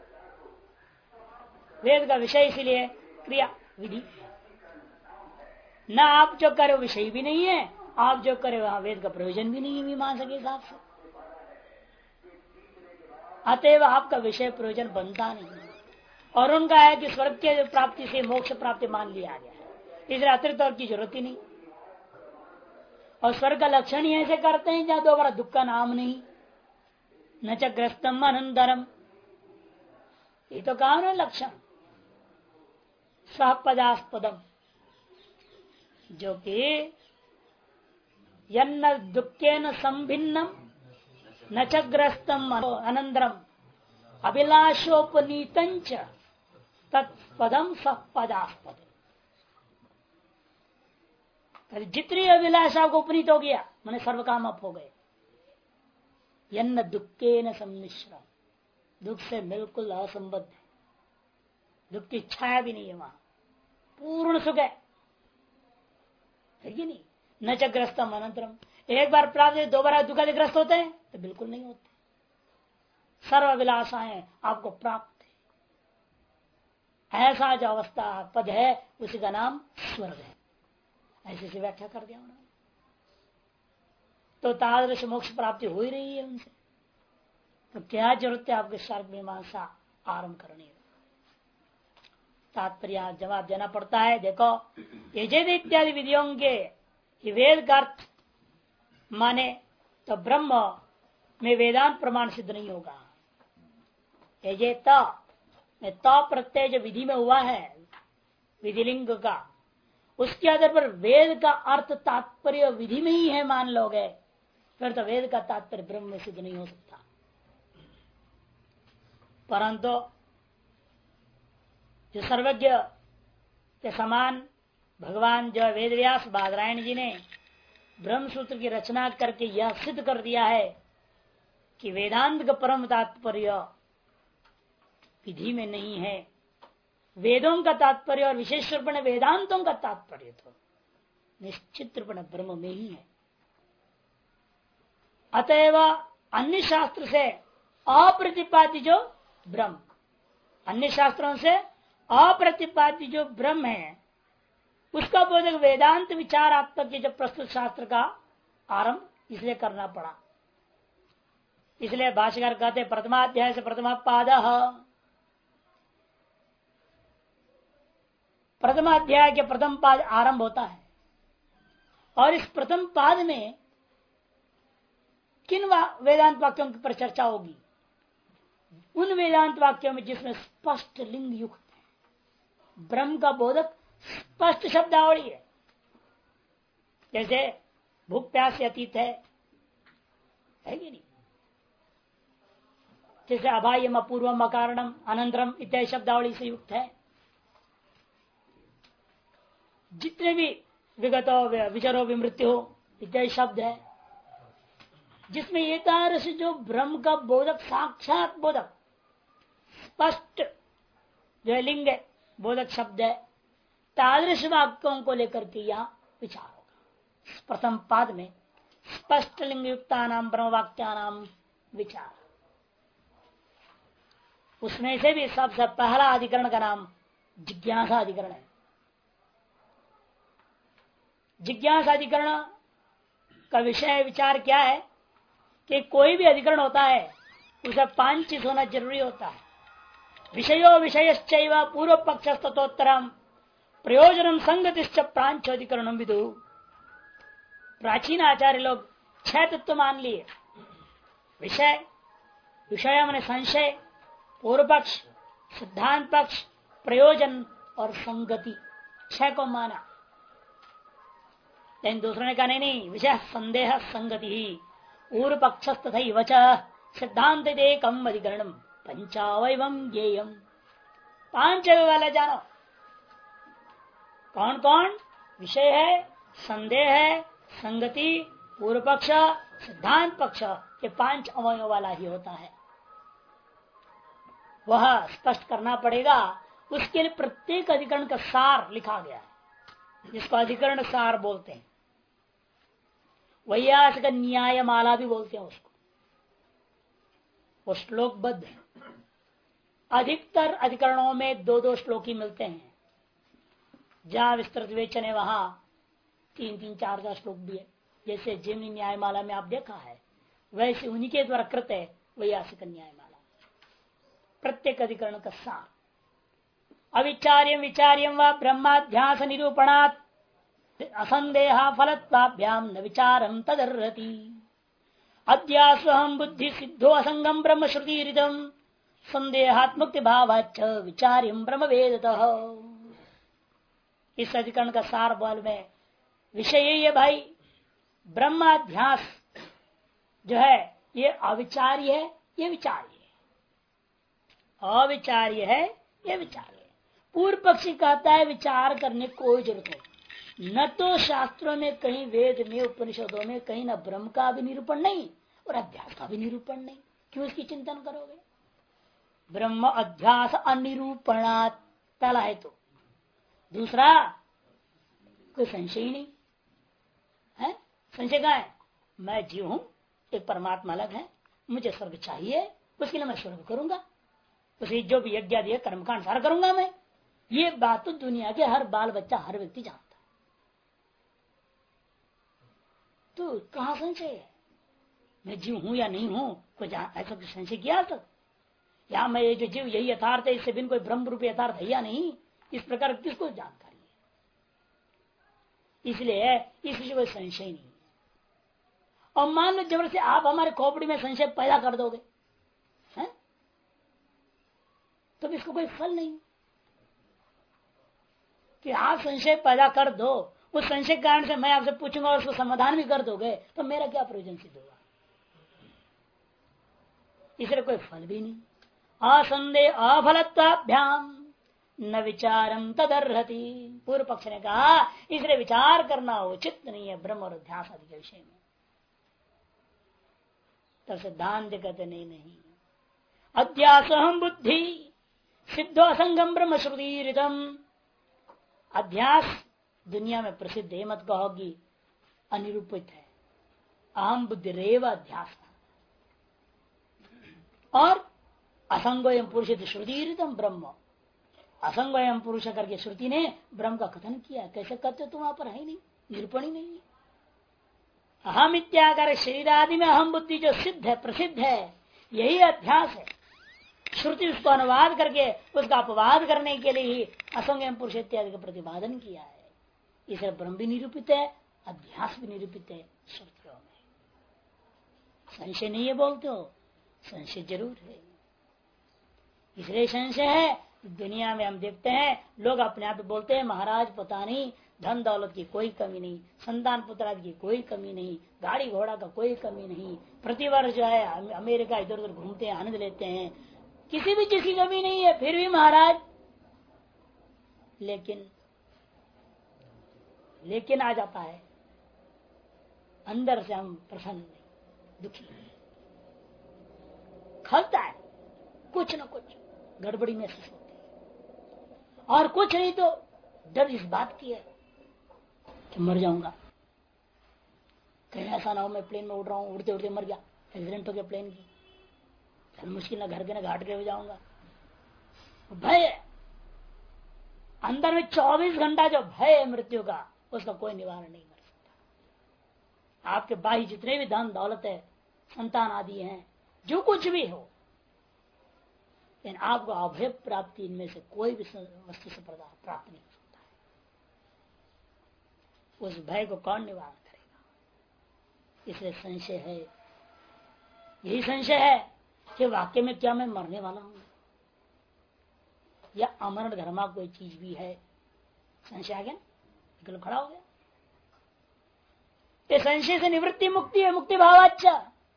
वेद का विषय इसलिए क्रिया विधि। न आप जो करे विषय भी नहीं है, आप जो करे वहां वेद का प्रयोजन भी नहीं है मीमांसा के हिसाब से। अतएव आपका विषय प्रयोजन बनता नहीं है। और उनका है कि स्वर्ग के प्राप्ति से मोक्ष प्राप्ति मान लिया गया है, इसलिए अतिरिक्त और की जरूरत ही नहीं। और स्वर्ग का लक्षण ही ऐसे करते हैं जहां दोबारा दुख का नाम नहीं, न च ग्रस्तम अनंतरम, ये तो कहा ना लक्षण सहपदास्पदम, जो कि यन्न दुखेन संभिन्नम न च ग्रस्तम अनंतरम अभिलाषोपनीतंच तत्पदम सहपदास्पद। जितनी अभिलाषा को उपनीत हो गया मैंने सर्व काम अप हो गए। यन्न दुखेन सम्मिश्रम, दुख से बिल्कुल असंबद्ध है, दुख की छाया भी नहीं है, वहां पूर्ण सुख है कि नहीं। न च ग्रस्तम अनंतरम, एक बार प्राप्त दोबारा दुखाधिग्रस्त होते हैं तो बिल्कुल नहीं होते। सर्व अभिलाषाएं आपको प्राप्त है, ऐसा जो अवस्था पद है उसी का नाम स्वर्ग है। ऐसे से व्याख्या कर दिया उन्होंने। तो तादृश मोक्ष प्राप्ति हो ही रही है उनसे, तो क्या जरूरत है आपके शार्क मीमांसा आरंभ करने की? तात्पर्य जवाब देना पड़ता है। देखो यजेद इत्यादि विधियों के वेद का अर्थ माने तो ब्रह्म में वेदांत प्रमाण सिद्ध नहीं होगा। यजेत में तो प्रत्यय जो विधि में हुआ है विधिलिंग का, उसके आधार पर वेद का अर्थ तात्पर्य विधि में ही है मान लोगे, फिर तो वेद का तात्पर्य ब्रह्म में सिद्ध नहीं हो सकता। परंतु जो सर्वज्ञ के समान भगवान जो वेदव्यास बादरायण जी ने ब्रह्म सूत्र की रचना करके यह सिद्ध कर दिया है कि वेदांत का परम तात्पर्य विधि में नहीं है, वेदों का तात्पर्य और विशेष रूप में वेदांतों का तात्पर्य तो निश्चित रूप में ब्रह्म में ही है। अतएव अन्य शास्त्र से अप्रतिपादित जो ब्रह्म, अन्य शास्त्रों से अप्रतिपाद्य जो ब्रह्म है उसका बोधक वेदांत विचारात्मक जो प्रस्तुत शास्त्र का आरंभ इसलिए करना पड़ा। इसलिए भाष्यकार कहते प्रथमाध्याय से प्रथम पाद, प्रथम अध्याय के प्रथम पाद आरंभ होता है और इस प्रथम पाद में किन वेदांत वाक्यों पर चर्चा होगी? उन वेदांत वाक्यों में जिसमें स्पष्ट लिंग युक्त है, ब्रह्म का बोधक स्पष्ट शब्दावली है। जैसे भूख प्यास से अतीत है कि नहीं? जैसे अबाह्यम अपूर्वम अकारणम अनंतरम इत्यादि शब्दावली से युक्त है। जितने भी विगतो विचरो विमृत्यु इत्यादि शब्द है जिसमें एकादश जो ब्रह्म का बोधक साक्षात बोधक स्पष्ट जो लिंग है बोधक शब्द है, तादृश वाक्यों को लेकर के यह विचार होगा। प्रथम पाद में स्पष्ट लिंग युक्ता नाम ब्रह्म वाक्या नाम विचार। उसमें से भी सबसे पहला अधिकरण का नाम जिज्ञासा अधिकरण है। जिज्ञासा अधिकरण का विषय विचार क्या है कि कोई भी अधिकरण होता है उसे 5 चीज होना जरूरी होता है। विषयो विषयश्चैव पूर्व पक्ष तत्वोत्तरम प्रयोजनम संगतिश्च प्रांचोधिकरणम विदु। प्राचीन आचार्य लोग 6 तत्व मान लिए। विषय, विषय माने संशय, पूर्व पक्ष, सिद्धांत पक्ष, प्रयोजन और संगति, 6 को माना। लेकिन दूसरों ने कहा नहीं, विषय संदेह संगति ही पूर्व पक्ष तथा सिद्धांत एकम अधिकरणम पंचावयवम ज्ञेयम। 5 वाला जानो कौन कौन? विषय है, संदेह है, संगति, पूर्व पक्ष, सिद्धांत पक्ष, ये 5 अवयव वाला ही होता है। वह स्पष्ट करना पड़ेगा। उसके लिए प्रत्येक अधिकरण का सार लिखा गया है जिसको अधिकरण सार बोलते हैं। वैयासिक न्याय माला भी बोलते हैं उसको। वो श्लोकबद्ध है। अधिकतर अधिकरणों में 2-2 श्लोक ही मिलते हैं। जहां विस्तृत विवेचन है वहां 3-3, 4-4 श्लोक भी है। जैसे जिन न्यायमाला में आप देखा है वैसे उन्हीं के द्वारा कृत है वैयासिक न्यायमाला। प्रत्येक अधिकरण का सार अविचार्यम विचार्यम व ब्रह्माध्यास निरूपणात् असंदेहा फलत्वाभ्याम न विचारम तदर्हति। अध्यासहम बुद्धि सिद्धो असंगम ब्रह्म श्रुतिरिदम संदेहात्मक भावाच्च विचार्यम ब्रह्म वेदतः। इस अधिकरण का सार बल में विषय ये भाई ब्रह्माध्यास जो है ये अविचार्य है, ये विचार्य है। अविचार्य है, ये विचार्य है। पूर्व पक्षी कहता है विचार करने की कोई जरूरत नहीं। न तो शास्त्रों में कहीं, वेद में, उपनिषदों में कहीं न ब्रह्म का भी निरूपण नहीं और अध्यास का भी निरूपण नहीं। क्यों इसकी चिंतन करोगे? ब्रह्म अध्यास अनिरूपणात् पहला है। तो दूसरा कोई संशय ही नहीं है। संशय का है मैं जीव हूं, एक परमात्मा अलग है, मुझे स्वर्ग चाहिए, उसके लिए मैं स्वर्ग करूंगा, उसे जो भी यज्ञ दिए कर्म का अनुसार करूंगा मैं। ये बात तो दुनिया के हर बाल बच्चा, हर व्यक्ति जानता है। तो कहां संशय है? मैं जीव हूं या नहीं हूं, कोई ऐसा संशय किया तक? या मैं ये जो जीव यही यथार्थ है, इससे बिन कोई ब्रह्म रूप यथार्थ है या नहीं, इस प्रकार किसको जानकारी है? इसलिए इस विषय कोई संशय नहीं है। और मान लो जबरदस्ती आप हमारे खोपड़ी में संशय पैदा कर दोगे हैं? तो इसको कोई फल नहीं कि आप संशय पैदा कर दो। उस संशय कारण से मैं आपसे पूछूंगा और उसको समाधान भी कर दोगे तो मेरा क्या प्रयोजन सिद्ध होगा? इसलिए कोई फल भी नहीं। असंदेह अफलत्वाभ्याम न विचारम तदर्हति। पूर्व पक्ष ने कहा इसलिए विचार करना उचित नहीं है ब्रह्म और अध्यास आदि के विषय में। तो सिद्धांत कहते नहीं। अध्यासहम बुद्धि सिद्धो असंगम ब्रह्म श्रुतिरिदम। अध्यास दुनिया में प्रसिद्ध है, मत कहोगी अनिरूपित है। अहम बुद्धि रेव अध्यास। और असंगो एवं पुरुष श्रुतिरिदम ब्रह्म, असंग वयम पुरुष करके श्रुति ने ब्रह्म का कथन किया। कैसे कहते तुम वहां पर है नहीं, निरूपण ही नहीं है। अहम इत्याकार शरीर आदि में अहम बुद्धि जो सिद्ध है, प्रसिद्ध है, यही अध्यास है। श्रुति उसको अनुवाद करके उसका अपवाद करने के लिए ही असंग एवं पुरुष इत्यादि का प्रतिपादन किया है। इसे ब्रह्म भी निरूपित है, अध्यास भी निरूपित है श्रुतियों में। संशय नहीं है बोलते हो, संशय जरूर है। इसलिए संशय है। दुनिया में हम देखते हैं लोग अपने आप बोलते हैं महाराज पता नहीं, धन दौलत की कोई कमी नहीं, संतान पुत्रादि की कोई कमी नहीं, गाड़ी घोड़ा का कोई कमी नहीं, प्रतिवर्ष जो है अमेरिका इधर उधर घूमते हैं, आनंद लेते हैं, किसी भी चीज की कमी नहीं है, फिर भी महाराज लेकिन आ जाता है अंदर से हम प्रसन्न नहीं, दुखी नहीं, खलता है, कुछ न कुछ गड़बड़ी महसूस होती है। और कुछ नहीं तो डर इस बात की है कि मर जाऊंगा, कहीं ऐसा ना हो मैं प्लेन में उड़ रहा हूं, उड़ते उड़ते मर गया, एक्सीडेंट हो गया प्लेन की, फिर मुश्किल ना घर के ना घाट के हो जाऊंगा। भय अंदर में 24 घंटा जो भय है मृत्यु का, उसका कोई निवारण नहीं कर सकता। आपके बाह्य जितने भी धन दौलत है, संतान आदि हैं, जो कुछ भी हो, लेकिन आपको अभय प्राप्ति इनमें से कोई भी वस्तु से प्राप्त नहीं हो सकता है। उस भय को कौन निवारण करेगा? इसलिए संशय है, यही संशय है कि वाक्य में क्या मैं मरने वाला हूं या अमरण धर्मा कोई चीज भी है। संशय आ गया, निकल खड़ा हो गया। ये संशय से निवृत्ति मुक्ति है, मुक्ति भावाच्चा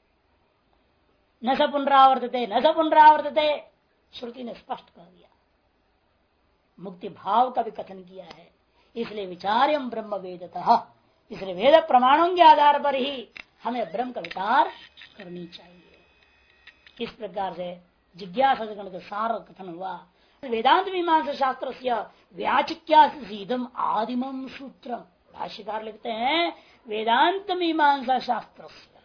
न स पुनरावर्तते न स पुनरावर्तते, श्रुति ने स्पष्ट कर दिया। मुक्ति भाव का भी कथन किया है। इसलिए विचार्यम ब्रह्म वेदतः, इसलिए वेद प्रमाणों के आधार पर ही हमें ब्रह्म का विचार करनी चाहिए। इस प्रकार से जिज्ञासा का सार कथन हुआ। वेदांत मीमांसा शास्त्र से व्याचिक्यासीदम आदिमम सूत्र, भाष्यकार लिखते हैं वेदांत मीमांसा शास्त्र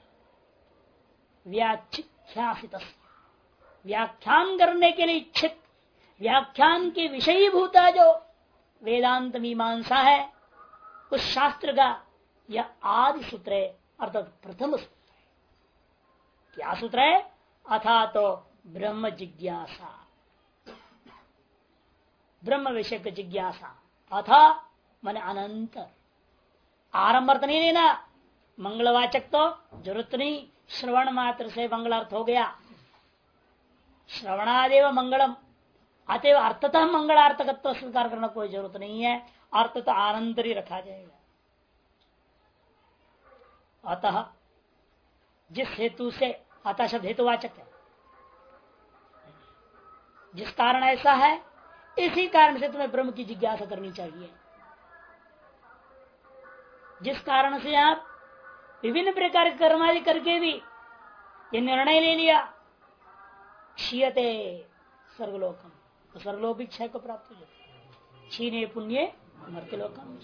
व्याचिख्यासित, व्याख्यान करने के लिए इच्छित, व्याख्यान के विषयीभूता जो वेदांत मीमांसा है, उस शास्त्र का यह आदि सूत्र है, अर्थात प्रथम सूत्र है। क्या सूत्र है? अथा तो ब्रह्म जिज्ञासा, ब्रह्म विषय की जिज्ञासा। अथा मन अनंतर, आरंभ अर्थ नहीं लेना, मंगलवाचक तो जरूरत नहीं, श्रवण मात्र से मंगलार्थ हो गया। श्रवणादेव मंगलम, अतएव अर्थतः मंगलार्थकत्व स्वीकार करना कोई जरूरत नहीं है, अर्थ तो आनंतर ही रखा जाएगा। अतः जिस हेतु से, अतः शब्द हेतुवाचक है, जिस कारण ऐसा है इसी कारण से तुम्हें ब्रह्म की जिज्ञासा करनी चाहिए। जिस कारण से आप विभिन्न प्रकार के कर्म आदि करके भी ये निर्णय ले लिया क्षीयते स्वर्गलोकम, तो स्वर्गलोक भी क्षय को प्राप्त हो जाता, क्षीणे पुण्य मर्त्यलोकम।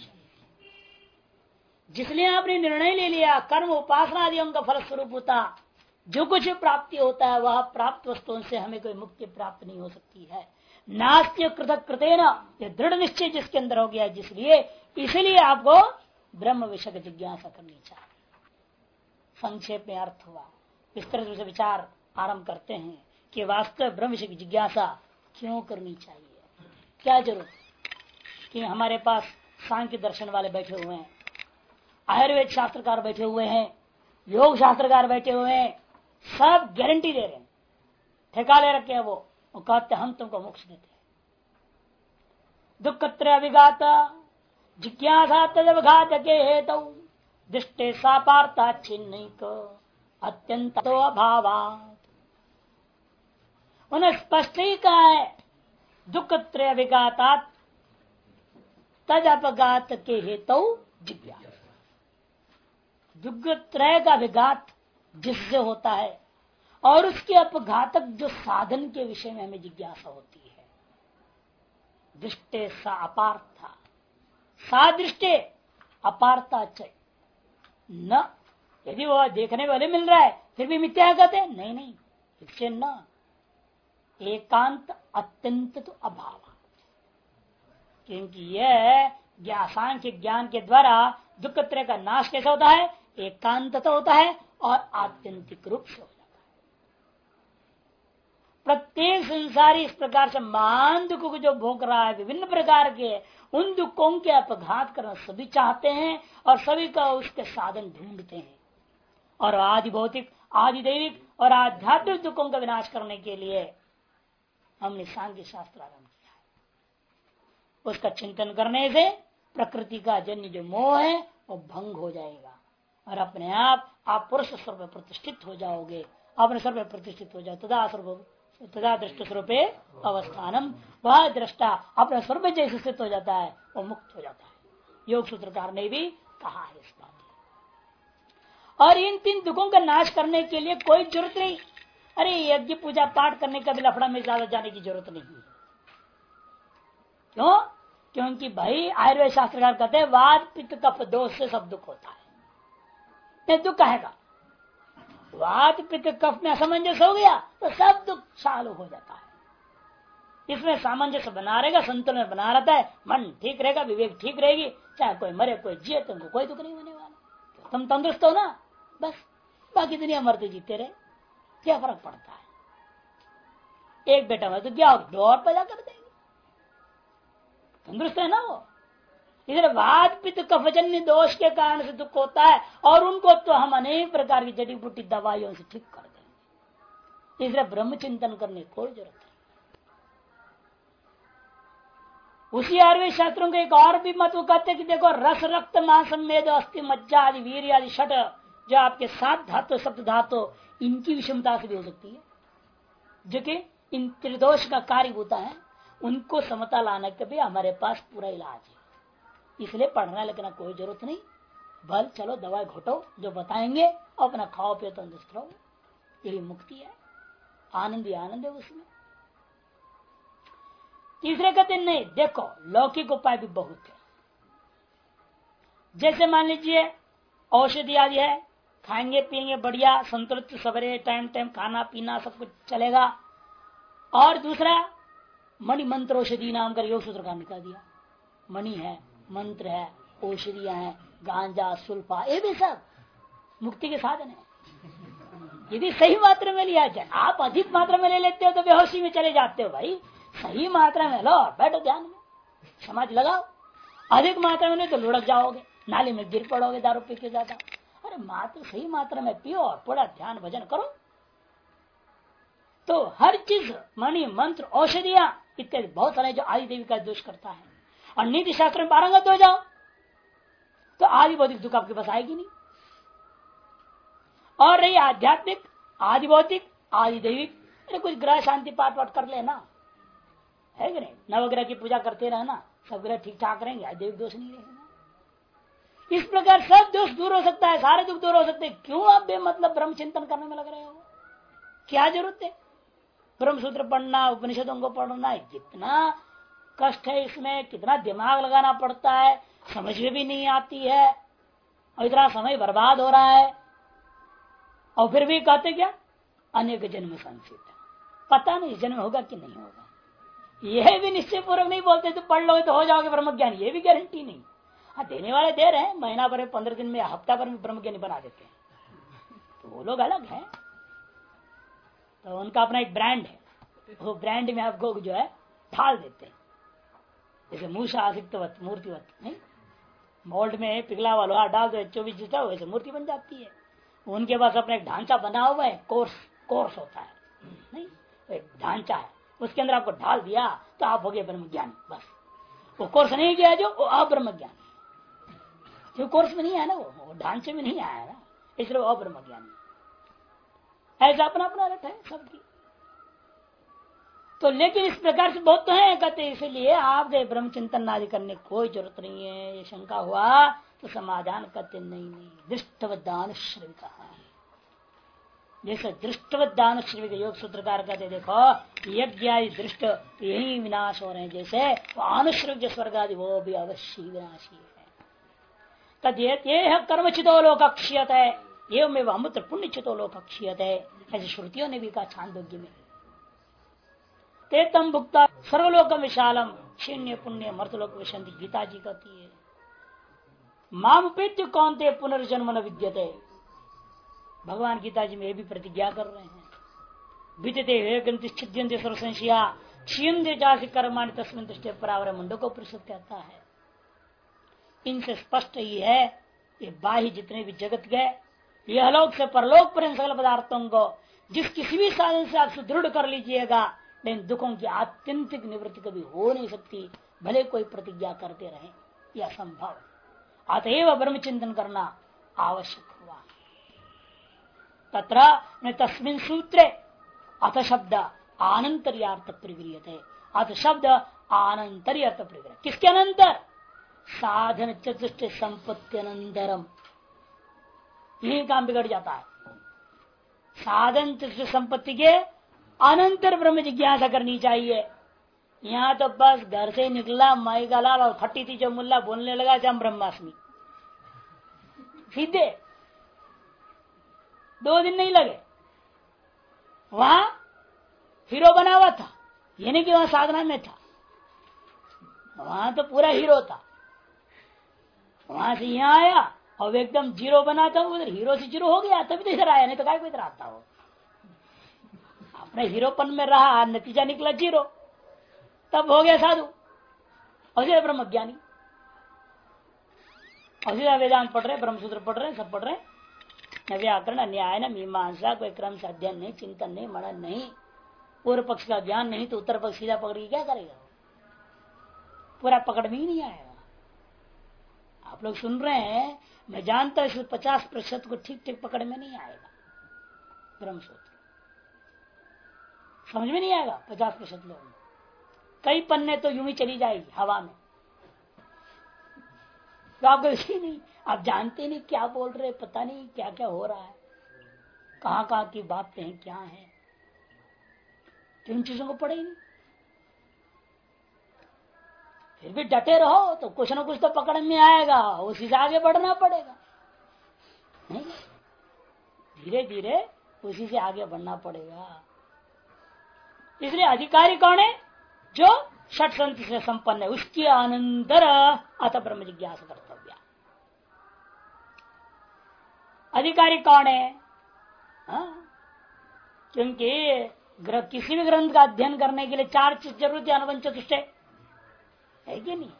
जिसलिए आपने निर्णय ले लिया कर्म उपासना आदि का फल स्वरूप होता, जो कुछ प्राप्ति होता है वह प्राप्त वस्तुओं से हमें कोई मुक्ति प्राप्त नहीं हो सकती है। नास्त्य कृतक कृतेन, यह दृढ़ निश्चय जिसके अंदर हो गया, जिसलिए इसलिए आपको ब्रह्म विषय की जिज्ञासा करनी चाहिए। संक्षेप में अर्थ हुआ, विस्तृत रूप से विचार आरंभ करते हैं कि वास्तव ब्रह्म विषय की जिज्ञासा क्यों करनी चाहिए, क्या जरूरत कि हमारे पास सांख्य दर्शन वाले बैठे हुए हैं, आयुर्वेद शास्त्रकार बैठे हुए हैं, योग शास्त्रकार बैठे हुए हैं, सब गारंटी दे रहे हैं, ठेका ले रखे हैं वो कहते हम तुमको मोक्ष देते हैं। दुख अभिघात जिज्ञासा तदवघात के हेतु दृष्टे सापार्था छिन्नैक अत्यंत अभावात्, उन्हें स्पष्ट ही कहा है दुख अभिघातात तद अपघात के हेतु जिज्ञासा। दुख त्रय का विघात जिससे होता है और उसके अपघातक जो साधन के विषय में हमें जिज्ञासा होती है। दृष्टे सा अपार्था, सा दृष्टे अपार्था च न, यदि वह देखने वाले मिल रहा है फिर भी मिथ्या कहते नहीं, इससे न एकांत अत्यंत तो अभाव, क्योंकि यह सांख्य ज्ञान के द्वारा दुख त्रय का नाश कैसे होता है, एकांतता होता है और आत्यंतिक रूप से हो जाता है। प्रत्येक संसारी इस प्रकार से महान दुख को जो भोग रहा है, विभिन्न प्रकार के उन दुखों के अपघात करना सभी चाहते हैं और सभी का उसके साधन ढूंढते हैं। और आदि भौतिक, आदि दैविक और आध्यात्मिक दुखों का विनाश करने के लिए हमने सांख्य शास्त्र आरंभ किया है। उसका चिंतन करने से प्रकृति का जन्य जो मोह है वो भंग हो जाएगा और अपने आप पुरुष स्वरूप प्रतिष्ठित हो जाओगे। अपने स्वरूप प्रतिष्ठित हो जाओ, तदा दृष्ट स्वरूपे अवस्थानम, वह दृष्टा अपने स्वरूप जैसे स्थित हो जाता है वो मुक्त हो जाता है। योग सूत्रकार ने भी कहा है इस बात को। और इन तीन दुखों का नाश करने के लिए कोई जरूरत नहीं, अरे यज्ञ पूजा पाठ करने का भी लफड़ा में ज्यादा जाने की जरूरत नहीं है। क्यों? क्योंकि भाई आयुर्वेद शास्त्रकार कहते हैं वात पित्त कफ दोष से सब दुख होता है। दुख कहेगा वात पित्त कफ में असमंजस हो गया तो सब दुख चालू हो जाता है। इसमें सामंजस्य बना रहेगा, संतुलन बना रहता है, मन ठीक रहेगा, विवेक ठीक रहेगी, चाहे कोई मरे कोई जिए, तुमको कोई दुख नहीं होने वाला। तुम तंदुरुस्त हो ना, बस बाकी दुनिया मरते जीते रहे, क्या फर्क पड़ता है। एक बेटा मर तो क्या दो और पैदा कर देंगे, तंदुरुस्त है ना वो। इधर वात पित्त कफजन्य दोष के कारण से दुख होता है और उनको तो हम अनेक प्रकार की जड़ी बूटी दवाइयों से ठीक कर देंगे। इसलिए ब्रह्म चिंतन करने की कोई जरूरत नहीं। उसी आयुर्वेद शास्त्रों के एक और भी मत वो कहते हैं कि देखो रस रक्त मांस मेद अस्थि मज्जा आदि वीर आदि छठ जो आपके 7 धातु सप्त धातु इनकी विषमता से भी हो सकती है, जो कि इन त्रिदोष का कार्य होता है, उनको समता लाने के भी हमारे पास पूरा इलाज है। इसलिए पढ़ना लिखना कोई जरूरत नहीं, बल चलो दवाई घोटो जो बताएंगे, अपना खाओ पियो तंदुरुस्त रहो, यही मुक्ति है, आनंद ही आनंद है उसमें। तीसरे कहते नहीं, देखो लौकिक उपाय भी बहुत है। जैसे मान लीजिए औषधि आदि है, खाएंगे पिएंगे बढ़िया संतुलित, सवेरे टाइम टाइम खाना पीना सब कुछ चलेगा। और दूसरा मणि मंत्र औषधि नाम कर योग सूत्र का निकाल दिया। मणि है, मंत्र है, औषधियां हैं, गांजा सुल्फा, ये भी सब मुक्ति के साधन है यदि सही मात्रा में लिया जाए। आप अधिक मात्रा में ले लेते हो तो बेहोशी में चले जाते हो। भाई सही मात्रा में लो, बैठो ध्यान में, समाज लगाओ। अधिक मात्रा में नहीं तो लुढ़क जाओगे, नाली में गिर पड़ोगे दारू पी के ज्यादा। अरे मात्र सही मात्रा में पियो और थोड़ा ध्यान भजन करो। तो हर चीज मणि मंत्र औषधियां इत्यादि बहुत सारे जो आदि देवी का दोष करता है, और नीति शास्त्र में पारंगत हो जाओ तो आदि भौतिक दुख आपके पास आएगी नहीं। और रही आध्यात्मिक, आदि भौतिक, आदि दैविक, अरे कुछ ग्रह शांति पाठ वाठ कर लेना है कि नहीं, नवग्रह की पूजा करते रहना, सब ग्रह ठीक ठाक रहेंगे, दैविक दोष नहीं रहेगा। इस प्रकार सब दोष दूर हो सकता है, सारे दुख दूर हो सकते हैं। क्यों आप बेमतलब ब्रह्म चिंतन करने में लग रहे हो? क्या जरूरत है? ब्रह्म सूत्र पढ़ना, उपनिषदों को पढ़ना, कितना कष्ट है इसमें, कितना दिमाग लगाना पड़ता है, समझ में भी नहीं आती है और इतना समय बर्बाद हो रहा है। और फिर भी कहते क्या, अनेक जन्म संचित, पता नहीं जन्म होगा कि नहीं होगा। यह भी निश्चय पूर्वक नहीं बोलते तो पढ़ लोगे तो हो जाओगे ब्रह्मज्ञानी, ये भी गारंटी नहीं। हाँ देने वाले दे रहे हैं, महीना भर 15 दिन में, हफ्ता भर में ब्रह्मज्ञानी बना देते हैं, तो वो लोग अलग हैं, तो उनका अपना एक ब्रांड है, वो ब्रांड में आपको जो है ढाल देते हैं। जैसे मूषा आसिक्तवत मूर्तिवत नहीं, मोल्ड में पिघला वाला डाल दो 24 जीता, वैसे मूर्ति बन जाती है। उनके पास अपना एक ढांचा बना हुआ है, कोर्स होता है नहीं, एक ढांचा है, उसके अंदर आपको ढाल दिया तो आप हो गए ब्रह्मज्ञानी। बस वो कोर्स नहीं किया जो वो अब्रह्मज्ञानी, जो कोर्स में नहीं आया ना, वो ढांचे में नहीं आया ना, इसलिए वो अब्रह्मज्ञानी। ऐसा अपना अपना रट है सबकी। तो लेकिन इस प्रकार से बहुत तो है कहते, इसलिए आप ब्रह्म चिंतन आदि करने की कोई जरूरत नहीं है। ये शंका हुआ तो समाधान कहते नहीं, दृष्टवदान श्रवी कहा है। जैसे दृष्टवदान श्रवी योग सूत्रकार कहते देखो यज्ञ आदि दृष्ट यही विनाश हो रहे हैं, जैसे अनुश्रव जो स्वर्ग आदि वो भी अवश्य विनाशी है। तद्ये कर्मचितो लोक अक्षयत है, एवं अमृत पुण्य चितो लोक अक्षयत है, ऐसी श्रुतियों ने भी कहा छांदोग्य में। ते तम भुक्ता सर्वलोक विशालम क्षीण्य पुण्य मर्तलोक विशंति गीता जी कहती है। माम पेत्य कौन थे पुनर्जन्म न विद्यते, भगवान गीता जी में ये भी प्रतिज्ञा कर रहे हैं। विद्यते छिद्यंते सर्वसंशया क्षीयंते जाति कर्माणि तस्मिन् दृष्टि परावर मुंडो को परिषद कहता है। इनसे स्पष्ट ही है ये बाह्य जितने भी जगत गए, यह लोक से परलोक पर्यंत सकल पदार्थों को जिस किसी भी साधन से आप सुदृढ़ कर लीजिएगा, लेकिन दुखों की आत्यंतिक निवृत्ति कभी हो नहीं सकती, भले कोई प्रतिज्ञा करते रहे, यह असंभव। अतएव ब्रह्म चिंतन करना आवश्यक हुआ। तत्र तस्मिन् सूत्रे अथ शब्द आनंतर्यार्थ प्रगृह्यते। अथ शब्द आनंतर्यार्थ प्रगृह किसके अनंतर? साधन चतुष्ट संपत्ति अनंतरम। यही काम बिगड़ जाता है। साधन चतुष्ट संपत्ति के अनंतर ब्रह्म जिज्ञासा करनी चाहिए। यहाँ तो बस घर से निकला माई का लाल और फटी थी जो मुल्ला बोलने लगा जम ब्रह्मास्मि, सीधे 2 दिन नहीं लगे, वहां हीरो बना हुआ था। ये नहीं कि वहां साधना में था, वहां तो पूरा हीरो था। वहां से यहाँ आया और एकदम जीरो बना था, उधर हीरो से जीरो हो गया, तभी तो इधर आया, नहीं तो काय को इधर आता हो। अपने हीरोपन में रहा, नतीजा निकला जीरो, तब हो गया साधु और सीधा ब्रह्म ज्ञानी। और सीधा वेदांत पढ़ रहे, ब्रह्मसूत्र पढ़ रहे, सब पढ़ रहे, न व्याकरण, न्याय, न मीमांसा, कोई क्रम से अध्ययन नहीं, चिंतन नहीं, मनन नहीं, पूर्व पक्ष का ज्ञान नहीं, तो उत्तर पक्ष सीधा पकड़ के क्या करेगा? पूरा पकड़ में ही नहीं आएगा। आप लोग सुन रहे हैं, मैं जानता हूं 50% को ठीक ठीक पकड़ में नहीं आएगा। ब्रह्मसूत्र समझ में नहीं आएगा 50% लोगों में। कई पन्ने तो यूं ही चली जाएगी हवा में, तो आपको इसी नहीं, आप जानते नहीं क्या बोल रहे, पता नहीं क्या क्या हो रहा है, कहाँ कहाँ की बातें हैं, क्या है, तो इन चीजों को पढ़े ही नहीं। फिर भी डटे रहो तो कुछ ना कुछ तो पकड़ में आएगा, उसी से आगे बढ़ना पड़ेगा। नहीं, धीरे धीरे उसी से आगे बढ़ना पड़ेगा। इसलिए अधिकारी कौन है? जो षट संति से संपन्न है, उसके अनंतर अथ ब्रह्म जिज्ञासा कर्तव्य। अधिकारी कौन है? क्योंकि किसी भी ग्रंथ का अध्ययन करने के लिए 4 चीज जरूरत है, अनुबंध चतुष्टय है कि नहीं?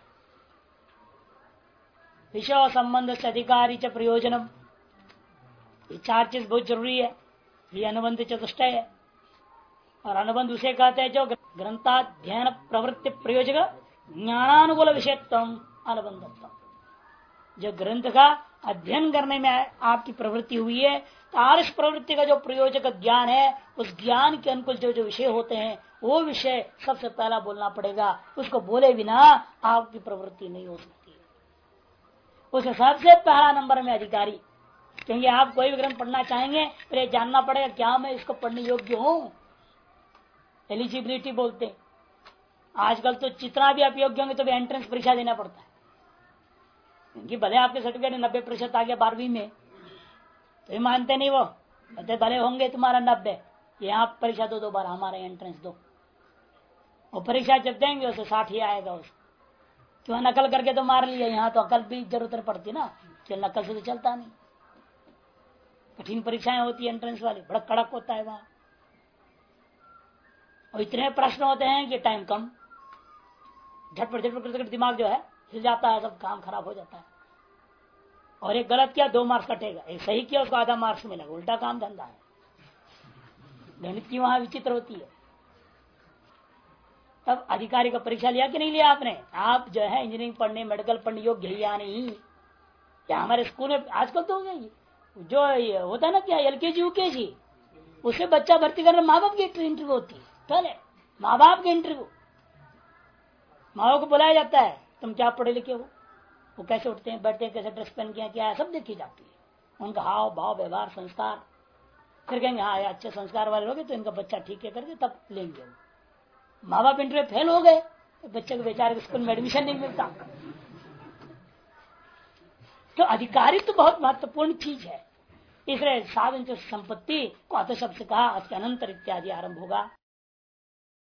विषय संबंध से अधिकारी च प्रयोजनम, ये 4 चीज बहुत जरूरी है। ये अनुबंध चतुष्टय है। और अनुबंध उसे कहते हैं जो ग्रंथाध्ययन प्रवृत्ति प्रयोजक ज्ञानानुकूल विषयत्व अनुबंधत्व। जो ग्रंथ का अध्ययन करने में आपकी प्रवृत्ति हुई है, तो आर्ष प्रवृत्ति का जो प्रयोजक ज्ञान है, उस ज्ञान के अनुकूल जो जो विषय होते हैं, वो विषय सबसे पहला बोलना पड़ेगा। उसको बोले बिना आपकी प्रवृत्ति नहीं हो सकती। उसे सबसे पहला नंबर में अधिकारी, क्योंकि आप कोई भी ग्रंथ पढ़ना चाहेंगे, पहले जानना पड़ेगा क्या मैं इसको पढ़ने योग्य हूं। एलिजिबिलिटी बोलते हैं। आजकल तो जितना भी आप योग्य होंगे तो भी एंट्रेंस परीक्षा देना पड़ता है, क्योंकि भले आपके सर्टिफिकेट 90% आ गया 12वीं में, तो ये मानते नहीं, वो कहते भले होंगे तुम्हारा 90, यहाँ परीक्षा दो बार, हमारा एंट्रेंस दो। और परीक्षा जब देंगे उसे 60 ही आएगा। उसको क्यों नकल करके तो मार लिया, यहाँ तो अकल भी जरूरत पड़ती ना, कि नकल से तो चलता नहीं। कठिन परीक्षाएं होती है एंट्रेंस वाली, बड़ा कड़क होता है वहां, और इतने प्रश्न होते हैं कि टाइम कम, झटपट झटपट दिमाग जो है हिल जाता है, सब काम खराब हो जाता है। और एक गलत किया 2 मार्क्स कटेगा, एक सही किया उसको आधा मार्क्स मिलेगा, उल्टा काम धंधा है। गणित की वहां विचित्र होती है। तब अधिकारी का परीक्षा लिया कि नहीं लिया आपने? आप जो है इंजीनियरिंग पढ़ने, मेडिकल पढ़ने योग्य है या नहीं? क्या हमारे स्कूल में आजकल तो हो गया जो होता है ना, क्या LKG UKG, उसे बच्चा भर्ती करने माँ बाप की इंटरव्यू होती है। पहले माँ बाप के इंटरव्यू, माँ बाप को बुलाया जाता है, तुम क्या पढ़े लिखे हो, वो कैसे उठते हैं, बैठते हैं, कैसे ड्रेस पहन के क्या है, सब देखी जाती है। उनका हाव भाव व्यवहार संस्कार, फिर कहेंगे हाँ अच्छे संस्कार वाले लोग तो इनका बच्चा ठीक है करके तब लेंगे। माँ बाप इंटरव्यू फेल हो गए, बच्चे को बेचारे स्कूल में एडमिशन नहीं मिलता। तो अधिकारी तो बहुत महत्वपूर्ण चीज है। इसलिए साधन संपत्ति को अत शब्द से कहा, अनंतर इत्यादि आरंभ होगा।